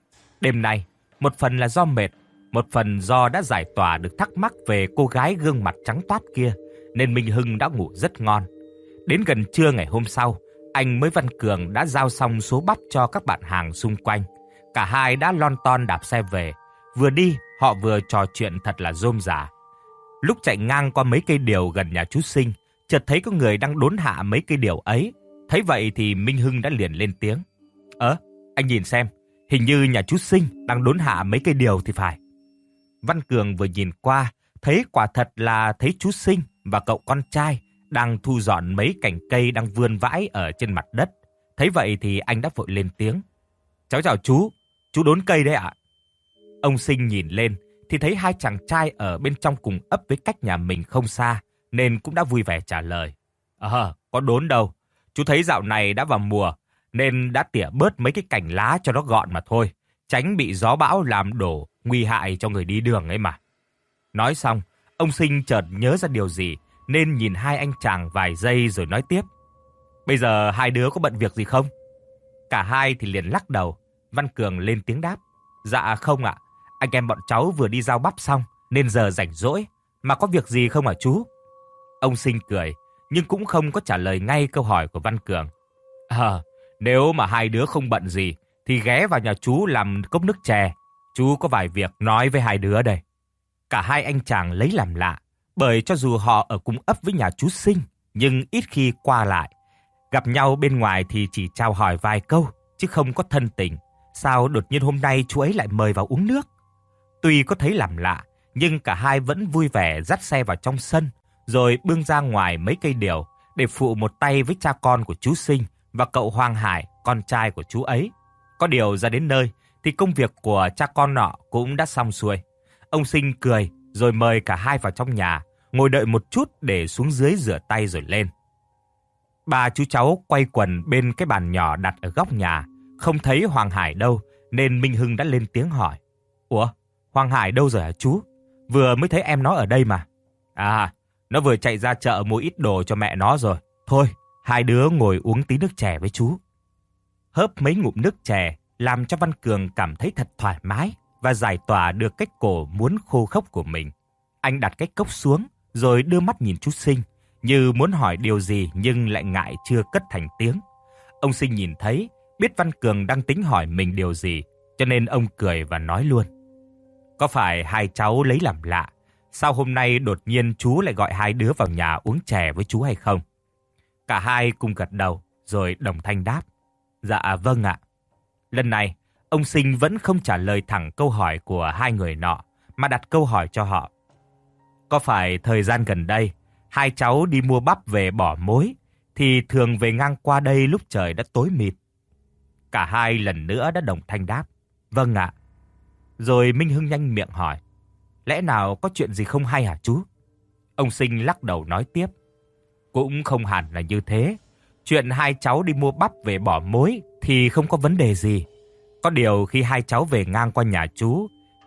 Đêm nay, một phần là do mệt, một phần do đã giải tỏa được thắc mắc về cô gái gương mặt trắng toát kia, nên Minh Hưng đã ngủ rất ngon. Đến gần trưa ngày hôm sau, anh mới Văn Cường đã giao xong số bắp cho các bạn hàng xung quanh. Cả hai đã lon ton đạp xe về. Vừa đi, họ vừa trò chuyện thật là rôm rả. Lúc chạy ngang qua mấy cây điều gần nhà chú Sinh, chợt thấy có người đang đốn hạ mấy cây điều ấy. Thấy vậy thì Minh Hưng đã liền lên tiếng. Ơ, anh nhìn xem, hình như nhà chú Sinh đang đốn hạ mấy cây điều thì phải. Văn Cường vừa nhìn qua, thấy quả thật là thấy chú Sinh và cậu con trai đang thu dọn mấy cành cây đang vươn vãi ở trên mặt đất. Thấy vậy thì anh đã vội lên tiếng. Cháu chào chú, chú đốn cây đấy ạ. Ông Sinh nhìn lên thì thấy hai chàng trai ở bên trong cùng ấp với cách nhà mình không xa, nên cũng đã vui vẻ trả lời. Ờ, có đốn đâu. Chú thấy dạo này đã vào mùa, nên đã tỉa bớt mấy cái cành lá cho nó gọn mà thôi, tránh bị gió bão làm đổ, nguy hại cho người đi đường ấy mà. Nói xong, ông Sinh chợt nhớ ra điều gì, nên nhìn hai anh chàng vài giây rồi nói tiếp. Bây giờ hai đứa có bận việc gì không? Cả hai thì liền lắc đầu. Văn Cường lên tiếng đáp. Dạ không ạ, anh em bọn cháu vừa đi giao bắp xong, nên giờ rảnh rỗi. Mà có việc gì không hả chú? Ông Sinh cười, nhưng cũng không có trả lời ngay câu hỏi của Văn Cường. Ờ, nếu mà hai đứa không bận gì, thì ghé vào nhà chú làm cốc nước chè. Chú có vài việc nói với hai đứa đây. Cả hai anh chàng lấy làm lạ, bởi cho dù họ ở cùng ấp với nhà chú Sinh, nhưng ít khi qua lại. Gặp nhau bên ngoài thì chỉ chào hỏi vài câu, chứ không có thân tình. Sao đột nhiên hôm nay chú ấy lại mời vào uống nước? Tuy có thấy làm lạ, nhưng cả hai vẫn vui vẻ dắt xe vào trong sân, rồi bưng ra ngoài mấy cây điều để phụ một tay với cha con của chú Sinh và cậu Hoàng Hải, con trai của chú ấy. Có điều ra đến nơi thì công việc của cha con nọ cũng đã xong xuôi. Ông Sinh cười rồi mời cả hai vào trong nhà, ngồi đợi một chút để xuống dưới rửa tay rồi lên. Ba chú cháu quay quần bên cái bàn nhỏ đặt ở góc nhà, không thấy Hoàng Hải đâu, nên Minh Hưng đã lên tiếng hỏi. Ủa, Hoàng Hải đâu rồi hả chú? Vừa mới thấy em nó ở đây mà. À, nó vừa chạy ra chợ mua ít đồ cho mẹ nó rồi. Thôi, hai đứa ngồi uống tí nước chè với chú. Hớp mấy ngụm nước chè làm cho Văn Cường cảm thấy thật thoải mái và giải tỏa được cái cổ muốn khô khốc của mình. Anh đặt cái cốc xuống rồi đưa mắt nhìn chú Sinh, như muốn hỏi điều gì nhưng lại ngại chưa cất thành tiếng. Ông Sinh nhìn thấy, biết Văn Cường đang tính hỏi mình điều gì, cho nên ông cười và nói luôn. Có phải hai cháu lấy làm lạ, sao hôm nay đột nhiên chú lại gọi hai đứa vào nhà uống chè với chú hay không? Cả hai cùng gật đầu, rồi đồng thanh đáp. Dạ vâng ạ. Lần này, ông Sinh vẫn không trả lời thẳng câu hỏi của hai người nọ, mà đặt câu hỏi cho họ. Có phải thời gian gần đây, hai cháu đi mua bắp về bỏ mối, thì thường về ngang qua đây lúc trời đã tối mịt? Cả hai lần nữa đã đồng thanh đáp. Vâng ạ. Rồi Minh Hưng nhanh miệng hỏi. Lẽ nào có chuyện gì không hay hả chú? Ông Sinh lắc đầu nói tiếp. Cũng không hẳn là như thế. Chuyện hai cháu đi mua bắp về bỏ mối thì không có vấn đề gì. Có điều khi hai cháu về ngang qua nhà chú,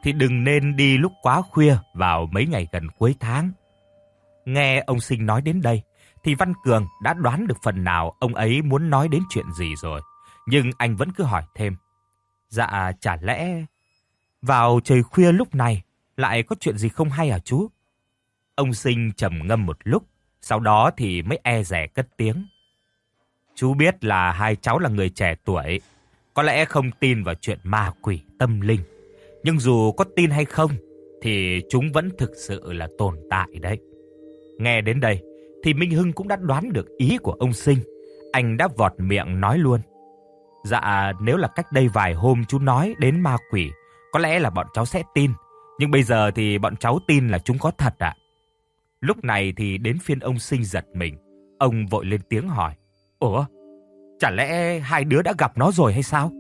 thì đừng nên đi lúc quá khuya vào mấy ngày gần cuối tháng. Nghe ông Sinh nói đến đây, thì Văn Cường đã đoán được phần nào ông ấy muốn nói đến chuyện gì rồi. Nhưng anh vẫn cứ hỏi thêm. Dạ, chả lẽ vào trời khuya lúc này lại có chuyện gì không hay hả chú? Ông Sinh trầm ngâm một lúc, sau đó thì mới e dè cất tiếng. Chú biết là hai cháu là người trẻ tuổi, có lẽ không tin vào chuyện ma quỷ tâm linh. Nhưng dù có tin hay không, thì chúng vẫn thực sự là tồn tại đấy. Nghe đến đây, thì Minh Hưng cũng đã đoán được ý của ông Sinh. Anh đã vọt miệng nói luôn. Dạ, nếu là cách đây vài hôm chú nói đến ma quỷ, có lẽ là bọn cháu sẽ tin. Nhưng bây giờ thì bọn cháu tin là chúng có thật ạ. Lúc này thì đến phiên ông Sinh giật mình. Ông vội lên tiếng hỏi. Ủa, chả lẽ hai đứa đã gặp nó rồi hay sao?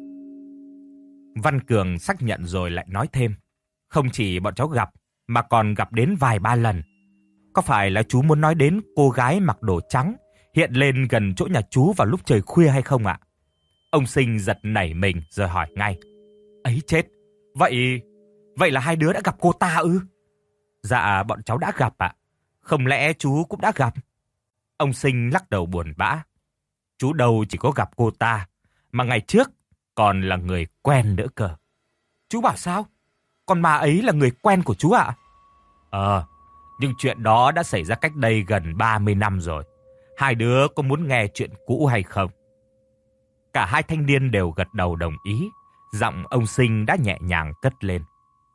Văn Cường xác nhận rồi lại nói thêm. Không chỉ bọn cháu gặp, mà còn gặp đến vài ba lần. Có phải là chú muốn nói đến cô gái mặc đồ trắng hiện lên gần chỗ nhà chú vào lúc trời khuya hay không ạ? Ông Sinh giật nảy mình rồi hỏi ngay. Ấy chết, vậy vậy là hai đứa đã gặp cô ta ư? Dạ, bọn cháu đã gặp ạ. Không lẽ chú cũng đã gặp? Ông Sinh lắc đầu buồn bã. Chú đâu chỉ có gặp cô ta, mà ngày trước còn là người quen nữa cơ. Chú bảo sao? Con ma ấy là người quen của chú ạ? Ờ, nhưng chuyện đó đã xảy ra cách đây gần ba mươi năm rồi. Hai đứa có muốn nghe chuyện cũ hay không? Cả hai thanh niên đều gật đầu đồng ý. Giọng ông Sinh đã nhẹ nhàng cất lên.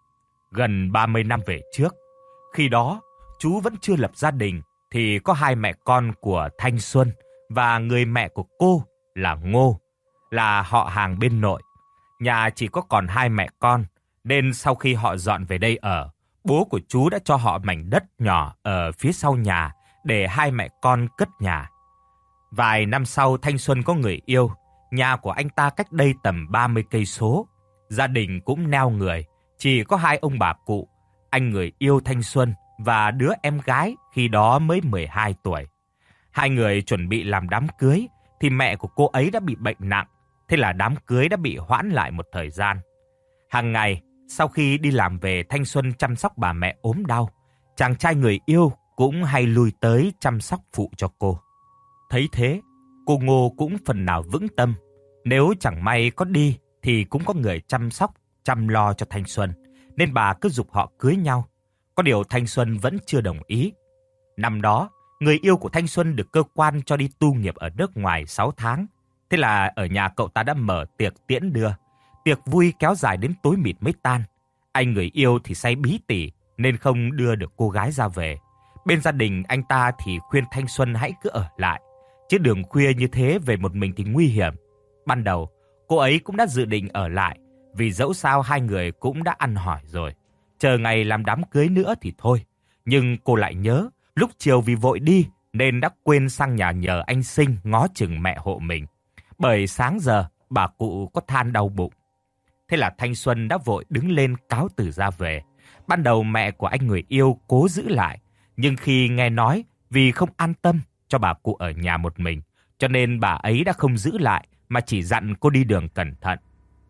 Gần ba mươi năm về trước, khi đó chú vẫn chưa lập gia đình, thì có hai mẹ con của Thanh Xuân và người mẹ của cô là Ngô, là họ hàng bên nội. Nhà chỉ có còn hai mẹ con, nên sau khi họ dọn về đây ở, bố của chú đã cho họ mảnh đất nhỏ ở phía sau nhà để hai mẹ con cất nhà. Vài năm sau Thanh Xuân có người yêu, nhà của anh ta cách đây tầm ba mươi cây số. Gia đình cũng neo người, chỉ có hai ông bà cụ, anh người yêu Thanh Xuân và đứa em gái khi đó mới mười hai tuổi. Hai người chuẩn bị làm đám cưới thì mẹ của cô ấy đã bị bệnh nặng, thế là đám cưới đã bị hoãn lại một thời gian. Hàng ngày, sau khi đi làm về, Thanh Xuân chăm sóc bà mẹ ốm đau. Chàng trai người yêu cũng hay lui tới chăm sóc phụ cho cô. Thấy thế, cô Ngô cũng phần nào vững tâm. Nếu chẳng may có đi thì cũng có người chăm sóc, chăm lo cho Thanh Xuân, nên bà cứ giục họ cưới nhau. Có điều Thanh Xuân vẫn chưa đồng ý. Năm đó, người yêu của Thanh Xuân được cơ quan cho đi tu nghiệp ở nước ngoài sáu tháng. Thế là ở nhà cậu ta đã mở tiệc tiễn đưa. Tiệc vui kéo dài đến tối mịt mới tan. Anh người yêu thì say bí tỉ nên không đưa được cô gái ra về. Bên gia đình anh ta thì khuyên Thanh Xuân hãy cứ ở lại, chứ đường khuya như thế về một mình thì nguy hiểm. Ban đầu, cô ấy cũng đã dự định ở lại, vì dẫu sao hai người cũng đã ăn hỏi rồi. Chờ ngày làm đám cưới nữa thì thôi. Nhưng cô lại nhớ, lúc chiều vì vội đi nên đã quên sang nhà nhờ anh Sinh ngó chừng mẹ hộ mình. Bởi sáng giờ bà cụ có than đau bụng. Thế là Thanh Xuân đã vội đứng lên cáo từ ra về. Ban đầu mẹ của anh người yêu cố giữ lại, nhưng khi nghe nói vì không an tâm cho bà cụ ở nhà một mình, cho nên bà ấy đã không giữ lại mà chỉ dặn cô đi đường cẩn thận.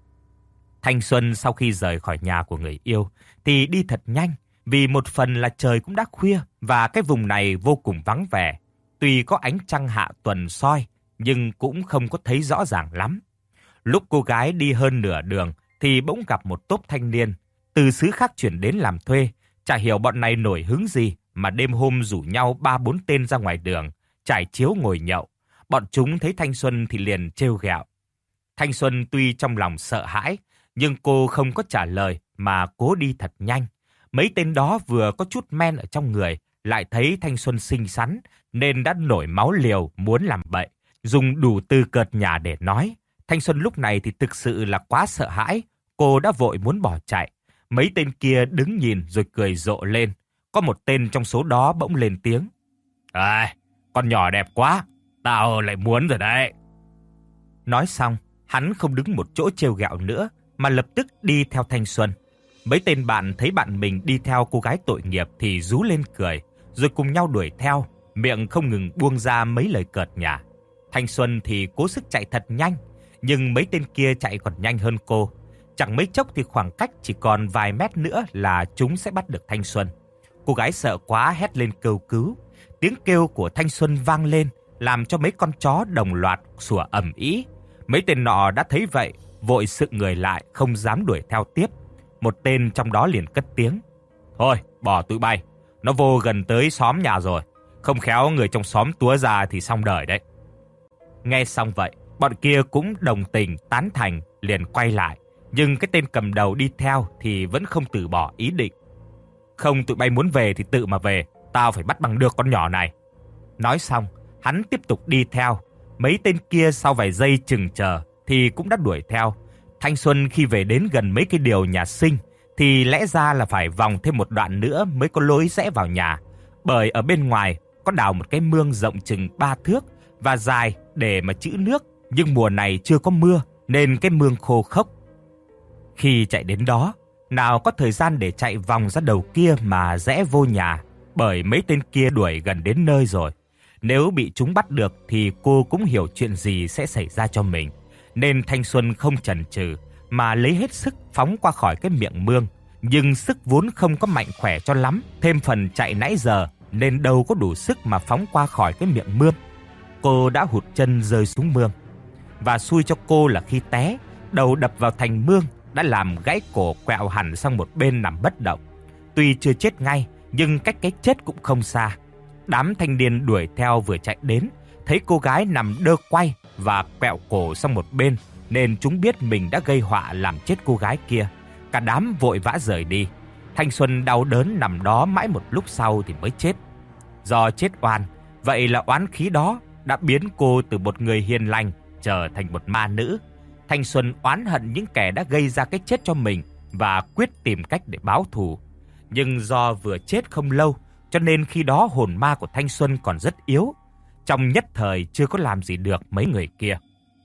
Thanh Xuân sau khi rời khỏi nhà của người yêu thì đi thật nhanh, vì một phần là trời cũng đã khuya và cái vùng này vô cùng vắng vẻ. Tuy có ánh trăng hạ tuần soi, nhưng cũng không có thấy rõ ràng lắm. Lúc cô gái đi hơn nửa đường thì bỗng gặp một tốp thanh niên từ xứ khác chuyển đến làm thuê. Chả hiểu bọn này nổi hứng gì mà đêm hôm rủ nhau ba bốn tên ra ngoài đường, trải chiếu ngồi nhậu. Bọn chúng thấy Thanh Xuân thì liền trêu ghẹo. Thanh Xuân tuy trong lòng sợ hãi, nhưng cô không có trả lời mà cố đi thật nhanh. Mấy tên đó vừa có chút men ở trong người, lại thấy Thanh Xuân xinh xắn nên đã nổi máu liều muốn làm bậy, dùng đủ từ cợt nhả để nói. Thanh Xuân lúc này thì thực sự là quá sợ hãi, cô đã vội muốn bỏ chạy. Mấy tên kia đứng nhìn rồi cười rộ lên. Có một tên trong số đó bỗng lên tiếng. À, con nhỏ đẹp quá, tao lại muốn rồi đấy. Nói xong, hắn không đứng một chỗ trêu ghẹo nữa, mà lập tức đi theo Thanh Xuân. Mấy tên bạn thấy bạn mình đi theo cô gái tội nghiệp thì rú lên cười, rồi cùng nhau đuổi theo, miệng không ngừng buông ra mấy lời cợt nhả. Thanh Xuân thì cố sức chạy thật nhanh, nhưng mấy tên kia chạy còn nhanh hơn cô. Chẳng mấy chốc thì khoảng cách chỉ còn vài mét nữa là chúng sẽ bắt được Thanh Xuân. Cô gái sợ quá hét lên kêu cứu. Tiếng kêu của Thanh Xuân vang lên, làm cho mấy con chó đồng loạt sủa ầm ĩ. Mấy tên nọ đã thấy vậy, vội sựng người lại, không dám đuổi theo tiếp. Một tên trong đó liền cất tiếng: "Thôi, bỏ tụi bay, nó vô gần tới xóm nhà rồi, không khéo người trong xóm túa ra thì xong đời đấy." Nghe xong vậy, bọn kia cũng đồng tình tán thành, liền quay lại, nhưng cái tên cầm đầu đi theo thì vẫn không từ bỏ ý định. "Không, tụi bay muốn về thì tự mà về, tao phải bắt bằng được con nhỏ này." Nói xong, hắn tiếp tục đi theo. Mấy tên kia sau vài giây chừng chờ thì cũng đã đuổi theo. Thanh Xuân khi về đến gần mấy cái điều nhà Sinh thì lẽ ra là phải vòng thêm một đoạn nữa mới có lối rẽ vào nhà, bởi ở bên ngoài có đào một cái mương rộng chừng ba thước và dài để mà trữ nước, nhưng mùa này chưa có mưa nên cái mương khô khốc. Khi chạy đến đó, nào có thời gian để chạy vòng ra đầu kia mà rẽ vô nhà, bởi mấy tên kia đuổi gần đến nơi rồi. Nếu bị chúng bắt được thì cô cũng hiểu chuyện gì sẽ xảy ra cho mình, nên Thanh Xuân không chần chừ mà lấy hết sức phóng qua khỏi cái miệng mương. Nhưng sức vốn không có mạnh khỏe cho lắm, thêm phần chạy nãy giờ nên đâu có đủ sức mà phóng qua khỏi cái miệng mương. Cô đã hụt chân rơi xuống mương. Và xui cho cô là khi té, đầu đập vào thành mương đã làm gãy cổ, quẹo hẳn sang một bên nằm bất động. Tuy chưa chết ngay, nhưng cách cái chết cũng không xa. Đám thanh niên đuổi theo vừa chạy đến, thấy cô gái nằm đơ quay và quẹo cổ sang một bên, nên chúng biết mình đã gây họa làm chết cô gái kia. Cả đám vội vã rời đi. Thanh Xuân đau đớn nằm đó mãi một lúc sau thì mới chết. Do chết oan, vậy là oán khí đó đã biến cô từ một người hiền lành trở thành một ma nữ. Thanh Xuân oán hận những kẻ đã gây ra cái chết cho mình và quyết tìm cách để báo thù. Nhưng do vừa chết không lâu, cho nên khi đó hồn ma của Thanh Xuân còn rất yếu. Trong nhất thời chưa có làm gì được mấy người kia.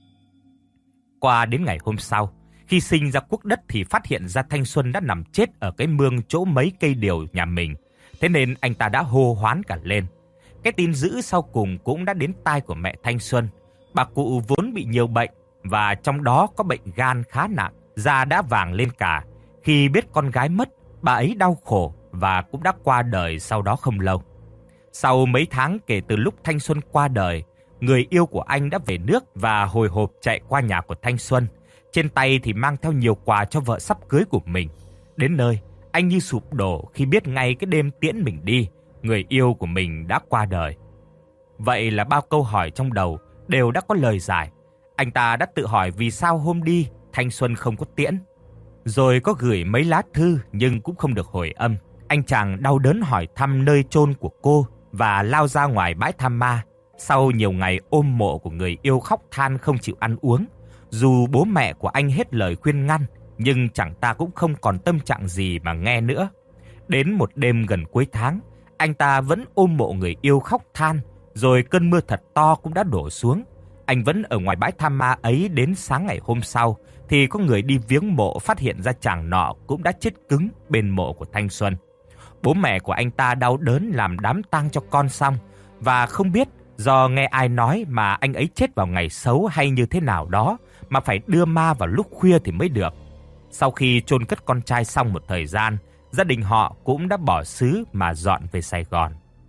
Qua đến ngày hôm sau, khi Sinh ra cuốc đất thì phát hiện ra Thanh Xuân đã nằm chết ở cái mương chỗ mấy cây điều nhà mình. Thế nên anh ta đã hô hoán cả lên. Cái tin dữ sau cùng cũng đã đến tai của mẹ Thanh Xuân. Bà cụ vốn bị nhiều bệnh và trong đó có bệnh gan khá nặng, da đã vàng lên cả. Khi biết con gái mất, bà ấy đau khổ và cũng đã qua đời sau đó không lâu. Sau mấy tháng kể từ lúc Thanh Xuân qua đời, người yêu của anh đã về nước và hồi hộp chạy qua nhà của Thanh Xuân. Trên tay thì mang theo nhiều quà cho vợ sắp cưới của mình. Đến nơi, anh như sụp đổ khi biết ngay cái đêm tiễn mình đi, người yêu của mình đã qua đời. Vậy là bao câu hỏi trong đầu đều đã có lời giải. Anh ta đã tự hỏi vì sao hôm đi Thanh Xuân không có tiễn. Rồi có gửi mấy lá thư nhưng cũng không được hồi âm. Anh chàng đau đớn hỏi thăm nơi chôn của cô và lao ra ngoài bãi Tham Ma. Sau nhiều ngày ôm mộ của người yêu khóc than không chịu ăn uống. Dù bố mẹ của anh hết lời khuyên ngăn, nhưng chẳng ta cũng không còn tâm trạng gì mà nghe nữa. Đến một đêm gần cuối tháng, anh ta vẫn ôm mộ người yêu khóc than, rồi cơn mưa thật to cũng đã đổ xuống. Anh vẫn ở ngoài bãi Tham Ma ấy đến sáng ngày hôm sau, thì có người đi viếng mộ phát hiện ra chàng nọ cũng đã chết cứng bên mộ của Thanh Xuân. Bố mẹ của anh ta đau đớn làm đám tang cho con xong, và không biết do nghe ai nói mà anh ấy chết vào ngày xấu hay như thế nào đó, mà phải đưa ma vào lúc khuya thì mới được. Sau khi chôn cất con trai xong một thời gian, gia đình họ cũng đã bỏ xứ mà dọn về Sài Gòn.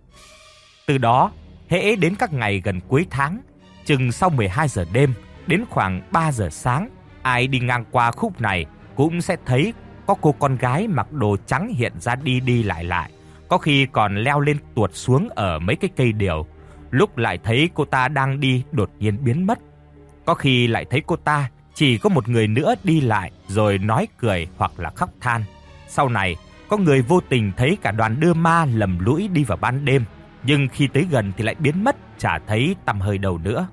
Từ đó, hễ đến các ngày gần cuối tháng, chừng sau mười hai giờ đêm đến khoảng ba giờ sáng, ai đi ngang qua khúc này cũng sẽ thấy có cô con gái mặc đồ trắng hiện ra đi đi lại lại, có khi còn leo lên tuột xuống ở mấy cái cây điều. Lúc lại thấy cô ta đang đi đột nhiên biến mất. Có khi lại thấy cô ta chỉ có một người nữa đi lại rồi nói cười hoặc là khóc than. Sau này, có người vô tình thấy cả đoàn đưa ma lầm lũi đi vào ban đêm, nhưng khi tới gần thì lại biến mất, chả thấy tăm hơi đâu nữa.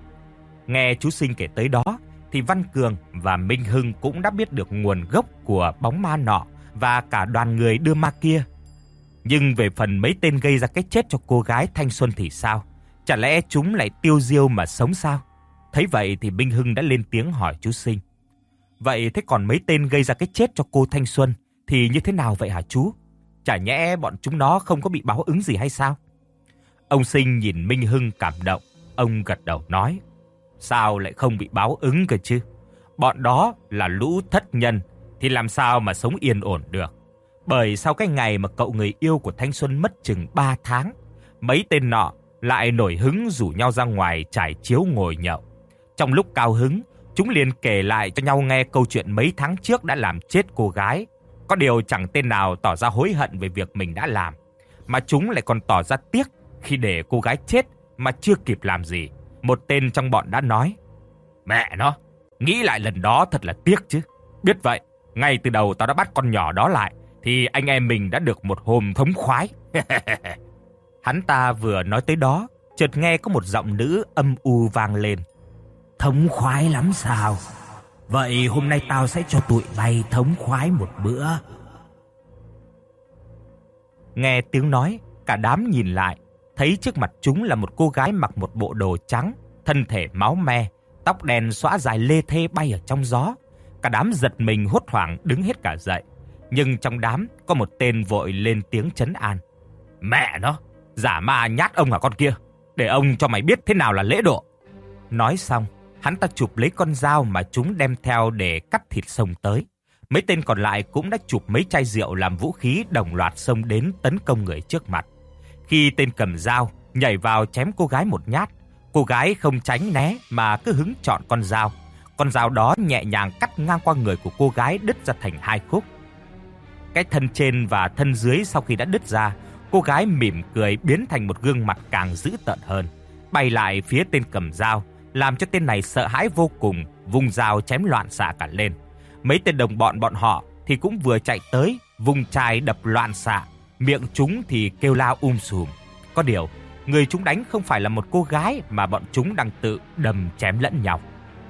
Nghe chú Sinh kể tới đó, thì Văn Cường và Minh Hưng cũng đã biết được nguồn gốc của bóng ma nọ và cả đoàn người đưa ma kia. Nhưng về phần mấy tên gây ra cái chết cho cô gái Thanh Xuân thì sao? Chả lẽ chúng lại tiêu diêu mà sống sao? Thấy vậy thì Minh Hưng đã lên tiếng hỏi chú Sinh. Vậy thế còn mấy tên gây ra cái chết cho cô Thanh Xuân thì như thế nào vậy hả chú? Chả nhẽ bọn chúng nó không có bị báo ứng gì hay sao? Ông Sinh nhìn Minh Hưng cảm động, ông gật đầu nói. Sao lại không bị báo ứng cơ chứ? Bọn đó là lũ thất nhân thì làm sao mà sống yên ổn được. Bởi sau cái ngày mà cậu người yêu của thanh xuân mất chừng ba tháng, mấy tên nọ lại nổi hứng rủ nhau ra ngoài trải chiếu ngồi nhậu. Trong lúc cao hứng, chúng liền kể lại cho nhau nghe câu chuyện mấy tháng trước đã làm chết cô gái. Có điều chẳng tên nào tỏ ra hối hận về việc mình đã làm, mà chúng lại còn tỏ ra tiếc khi để cô gái chết mà chưa kịp làm gì. Một tên trong bọn đã nói: "Mẹ nó, nghĩ lại lần đó thật là tiếc chứ. Biết vậy, ngay từ đầu tao đã bắt con nhỏ đó lại, thì anh em mình đã được một hôm thống khoái." Hắn ta vừa nói tới đó, chợt nghe có một giọng nữ âm u vang lên: "Thống khoái lắm sao? Vậy hôm nay tao sẽ cho tụi bay thống khoái một bữa." Nghe tiếng nói, cả đám nhìn lại, thấy trước mặt chúng là một cô gái mặc một bộ đồ trắng, thân thể máu me, tóc đen xõa dài lê thê bay ở trong gió. Cả đám giật mình hốt hoảng đứng hết cả dậy. Nhưng trong đám có một tên vội lên tiếng trấn an: "Mẹ nó, giả ma nhát ông hả con kia? Để ông cho mày biết thế nào là lễ độ." Nói xong, hắn ta chụp lấy con dao mà chúng đem theo để cắt thịt xông tới. Mấy tên còn lại cũng đã chụp mấy chai rượu làm vũ khí đồng loạt xông đến tấn công người trước mặt. Khi tên cầm dao nhảy vào chém cô gái một nhát, cô gái không tránh né mà cứ hứng chọn con dao. Con dao đó nhẹ nhàng cắt ngang qua người của cô gái, đứt ra thành hai khúc. Cái thân trên và thân dưới sau khi đã đứt ra, cô gái mỉm cười biến thành một gương mặt càng dữ tợn hơn, bay lại phía tên cầm dao, làm cho tên này sợ hãi vô cùng, vùng dao chém loạn xạ cả lên. Mấy tên đồng bọn bọn họ thì cũng vừa chạy tới, vùng chai đập loạn xạ, miệng chúng thì kêu la um sùm. Có điều, người chúng đánh không phải là một cô gái mà bọn chúng đang tự đâm chém lẫn nhau.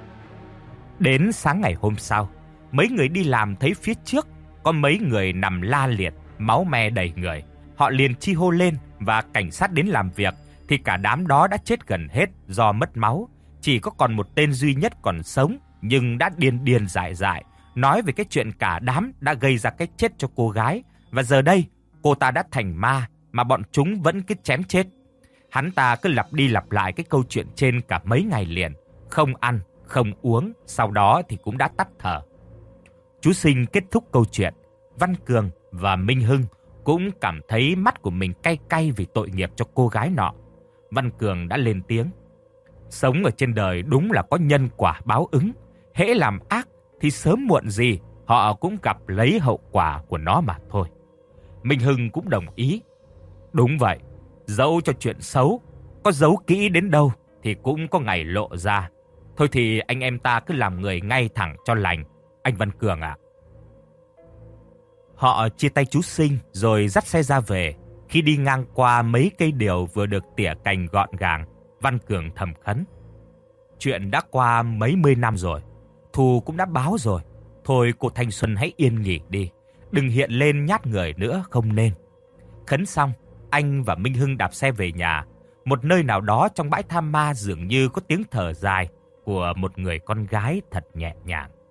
Đến sáng ngày hôm sau, mấy người đi làm thấy phía trước có mấy người nằm la liệt, máu me đầy người. Họ liền chi hô lên và cảnh sát đến làm việc thì cả đám đó đã chết gần hết do mất máu. Chỉ có còn một tên duy nhất còn sống nhưng đã điên điên dại dại, nói về cái chuyện cả đám đã gây ra cái chết cho cô gái, và giờ đây cô ta đã thành ma mà bọn chúng vẫn cứ chém chết. Hắn ta cứ lặp đi lặp lại cái câu chuyện trên cả mấy ngày liền, không ăn, không uống, sau đó thì cũng đã tắt thở. Chú Sinh kết thúc câu chuyện, Văn Cường và Minh Hưng cũng cảm thấy mắt của mình cay cay vì tội nghiệp cho cô gái nọ. Văn Cường đã lên tiếng: "Sống ở trên đời đúng là có nhân quả báo ứng, hễ làm ác thì sớm muộn gì họ cũng gặp lấy hậu quả của nó mà thôi." Minh Hưng cũng đồng ý: "Đúng vậy, dẫu cho chuyện xấu có giấu kỹ đến đâu thì cũng có ngày lộ ra. Thôi thì anh em ta cứ làm người ngay thẳng cho lành, anh Văn Cường ạ." Họ chia tay chú Sinh rồi dắt xe ra về. Khi đi ngang qua mấy cây điều vừa được tỉa cành gọn gàng, Văn Cường thầm khấn: "Chuyện đã qua mấy mươi năm rồi, thù cũng đã báo rồi. Thôi cô thanh xuân hãy yên nghỉ đi, đừng hiện lên nhát người nữa không nên." Khấn xong, anh và Minh Hưng đạp xe về nhà. Một nơi nào đó trong bãi tha ma dường như có tiếng thở dài của một người con gái thật nhẹ nhàng.